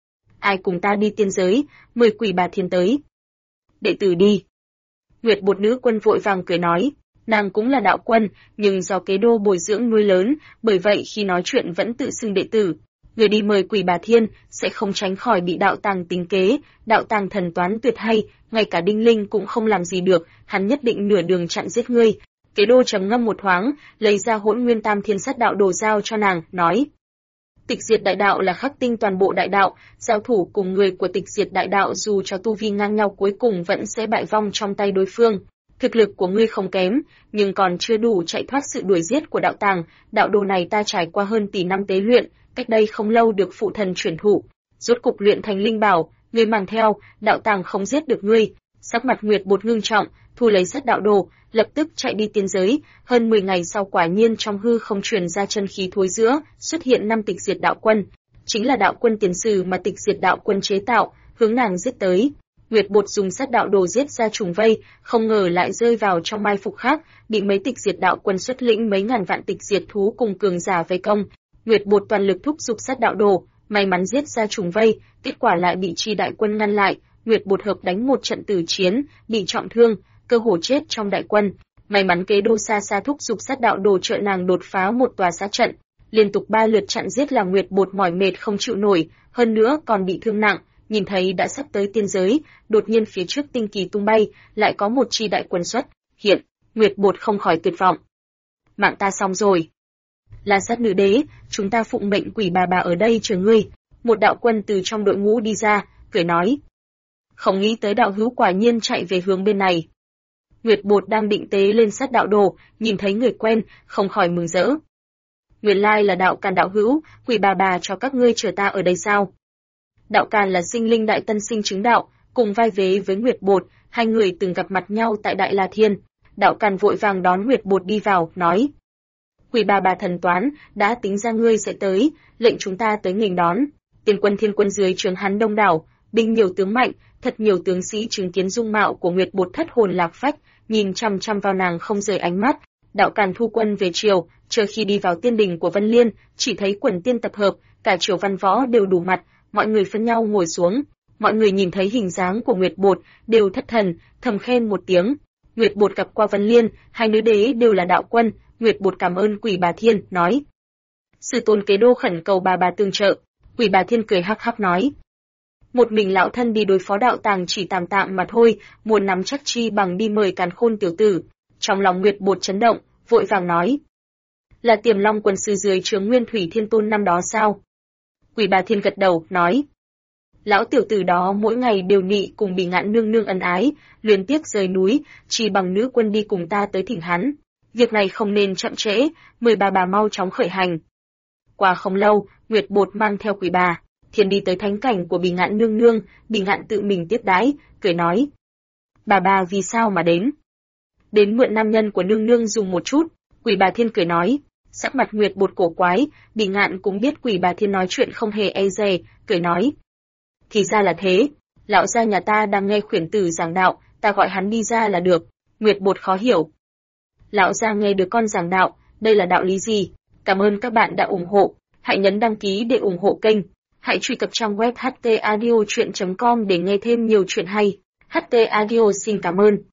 Ai cùng ta đi tiên giới, mời Quỷ Bà Thiên tới. Đệ tử đi. Nguyệt Bột nữ quân vội vàng cười nói. Nàng cũng là đạo quân, nhưng do Kế Đô bồi dưỡng nuôi lớn, bởi vậy khi nói chuyện vẫn tự xưng đệ tử. Người đi mời Quỷ Bà Thiên sẽ không tránh khỏi bị đạo tàng tính kế, đạo tàng thần toán tuyệt hay, ngay cả Đinh Linh cũng không làm gì được, hắn nhất định nửa đường chặn giết ngươi. Kế Đô trầm ngâm một thoáng, lấy ra Hỗn Nguyên Tam Thiên Sát Đạo đồ giao cho nàng, nói: Tịch diệt đại đạo là khắc tinh toàn bộ đại đạo, giao thủ cùng người của tịch diệt đại đạo dù cho tu vi ngang nhau cuối cùng vẫn sẽ bại vong trong tay đối phương. Thực lực của ngươi không kém, nhưng còn chưa đủ chạy thoát sự đuổi giết của đạo tàng, đạo đồ này ta trải qua hơn tỷ năm tế luyện, cách đây không lâu được phụ thần chuyển thụ, rốt cục luyện thành linh bảo, ngươi mang theo, đạo tàng không giết được ngươi. Sắc mặt Nguyệt Bột ngưng trọng, thu lấy sát đạo đồ, lập tức chạy đi tiên giới, hơn 10 ngày sau quả nhiên trong hư không truyền ra chân khí thối rữa, xuất hiện 5 tịch diệt đạo quân, chính là đạo quân tiền sử mà tịch diệt đạo quân chế tạo, hướng nàng giết tới. Nguyệt Bột dùng sát đạo đồ giết ra trùng vây, không ngờ lại rơi vào trong mai phục khác, bị mấy tịch diệt đạo quân xuất lĩnh mấy ngàn vạn tịch diệt thú cùng cường giả vây công. Nguyệt Bột toàn lực thúc giục sát đạo đồ, may mắn giết ra trùng vây, kết quả lại bị chi đại quân ngăn lại. Nguyệt Bột hợp đánh một trận tử chiến, bị trọng thương, cơ hồ chết trong đại quân. May mắn kế đô xa xa thúc giục sát đạo đồ trợ nàng đột phá một tòa sát trận, liên tục 3 lượt chặn giết làm Nguyệt Bột mỏi mệt không chịu nổi, hơn nữa còn bị thương nặng, nhìn thấy đã sắp tới tiên giới, đột nhiên phía trước tinh kỳ tung bay, lại có một chi đại quân xuất hiện, Nguyệt Bột không khỏi tuyệt vọng. Mạng ta xong rồi. La Sát Nữ Đế, chúng ta phụng mệnh Quỷ bà ở đây chờ ngươi. Một đạo quân từ trong đội ngũ đi ra, cười nói. Không nghĩ tới đạo hữu quả nhiên chạy về hướng bên này. Nguyệt Bột đang định tế lên sát đạo đồ, nhìn thấy người quen, không khỏi mừng rỡ. Nguyên lai là đạo Càn đạo hữu, Quỷ bà cho các ngươi chờ ta ở đây sao? Đạo Càn là sinh linh đại tân sinh chứng đạo, cùng vai vế với Nguyệt Bột, hai người từng gặp mặt nhau tại Đại La Thiên. Đạo Càn vội vàng đón Nguyệt Bột đi vào, nói. Quỷ bà thần toán, đã tính ra ngươi sẽ tới, lệnh chúng ta tới nghênh đón. Tiền quân thiên quân dưới trướng hắn đông đảo, binh nhiều tướng mạnh, thật nhiều tướng sĩ chứng kiến dung mạo của Nguyệt Bột thất hồn lạc phách, nhìn chăm chăm vào nàng không rời ánh mắt. Đạo Càn thu quân về triều, chờ khi đi vào tiên đình của Vân Liên, chỉ thấy quần tiên tập hợp, cả triều văn võ đều đủ mặt, mọi người phân nhau ngồi xuống. Mọi người nhìn thấy hình dáng của Nguyệt Bột, đều thất thần, thầm khen một tiếng. Nguyệt Bột gặp qua Vân Liên, hai nữ đế đều là đạo quân. Nguyệt Bột cảm ơn Quỷ bà Thiên, nói. Sư tôn kế đô khẩn cầu bà tương trợ. Quỷ bà Thiên cười hắc hắc nói. Một mình lão thân đi đối phó đạo tàng chỉ tạm tạm mà thôi, muốn nắm chắc chi bằng đi mời Càn Khôn tiểu tử. Trong lòng Nguyệt Bột chấn động, vội vàng nói. Là Tiềm Long quân sư dưới trướng Nguyên Thủy Thiên Tôn năm đó sao? Quỷ bà Thiên gật đầu, nói. Lão tiểu tử đó mỗi ngày đều nị cùng Bỉ Ngạn nương nương ân ái, luyến tiếc rời núi, chỉ bằng nữ quân đi cùng ta tới thỉnh hắn. Việc này không nên chậm trễ, mời bà mau chóng khởi hành. Qua không lâu, Nguyệt Bột mang theo Quỷ bà Thiên đi tới thánh cảnh của Bỉ Ngạn nương nương, Bỉ Ngạn tự mình tiếp đãi, cười nói. Bà vì sao mà đến? Đến mượn nam nhân của nương nương dùng một chút. Quỷ bà Thiên cười nói. Sắc mặt Nguyệt Bột cổ quái, Bỉ Ngạn cũng biết Quỷ bà Thiên nói chuyện không hề e dè, cười nói. Thì ra là thế, lão gia nhà ta đang nghe khuyển tử giảng đạo, ta gọi hắn đi ra là được. Nguyệt Bột khó hiểu. Lão gia nghe được con giảng đạo, đây là đạo lý gì? Cảm ơn các bạn đã ủng hộ, hãy nhấn đăng ký để ủng hộ kênh. Hãy truy cập trang web htaudio.com để nghe thêm nhiều chuyện hay. HT Audio xin cảm ơn.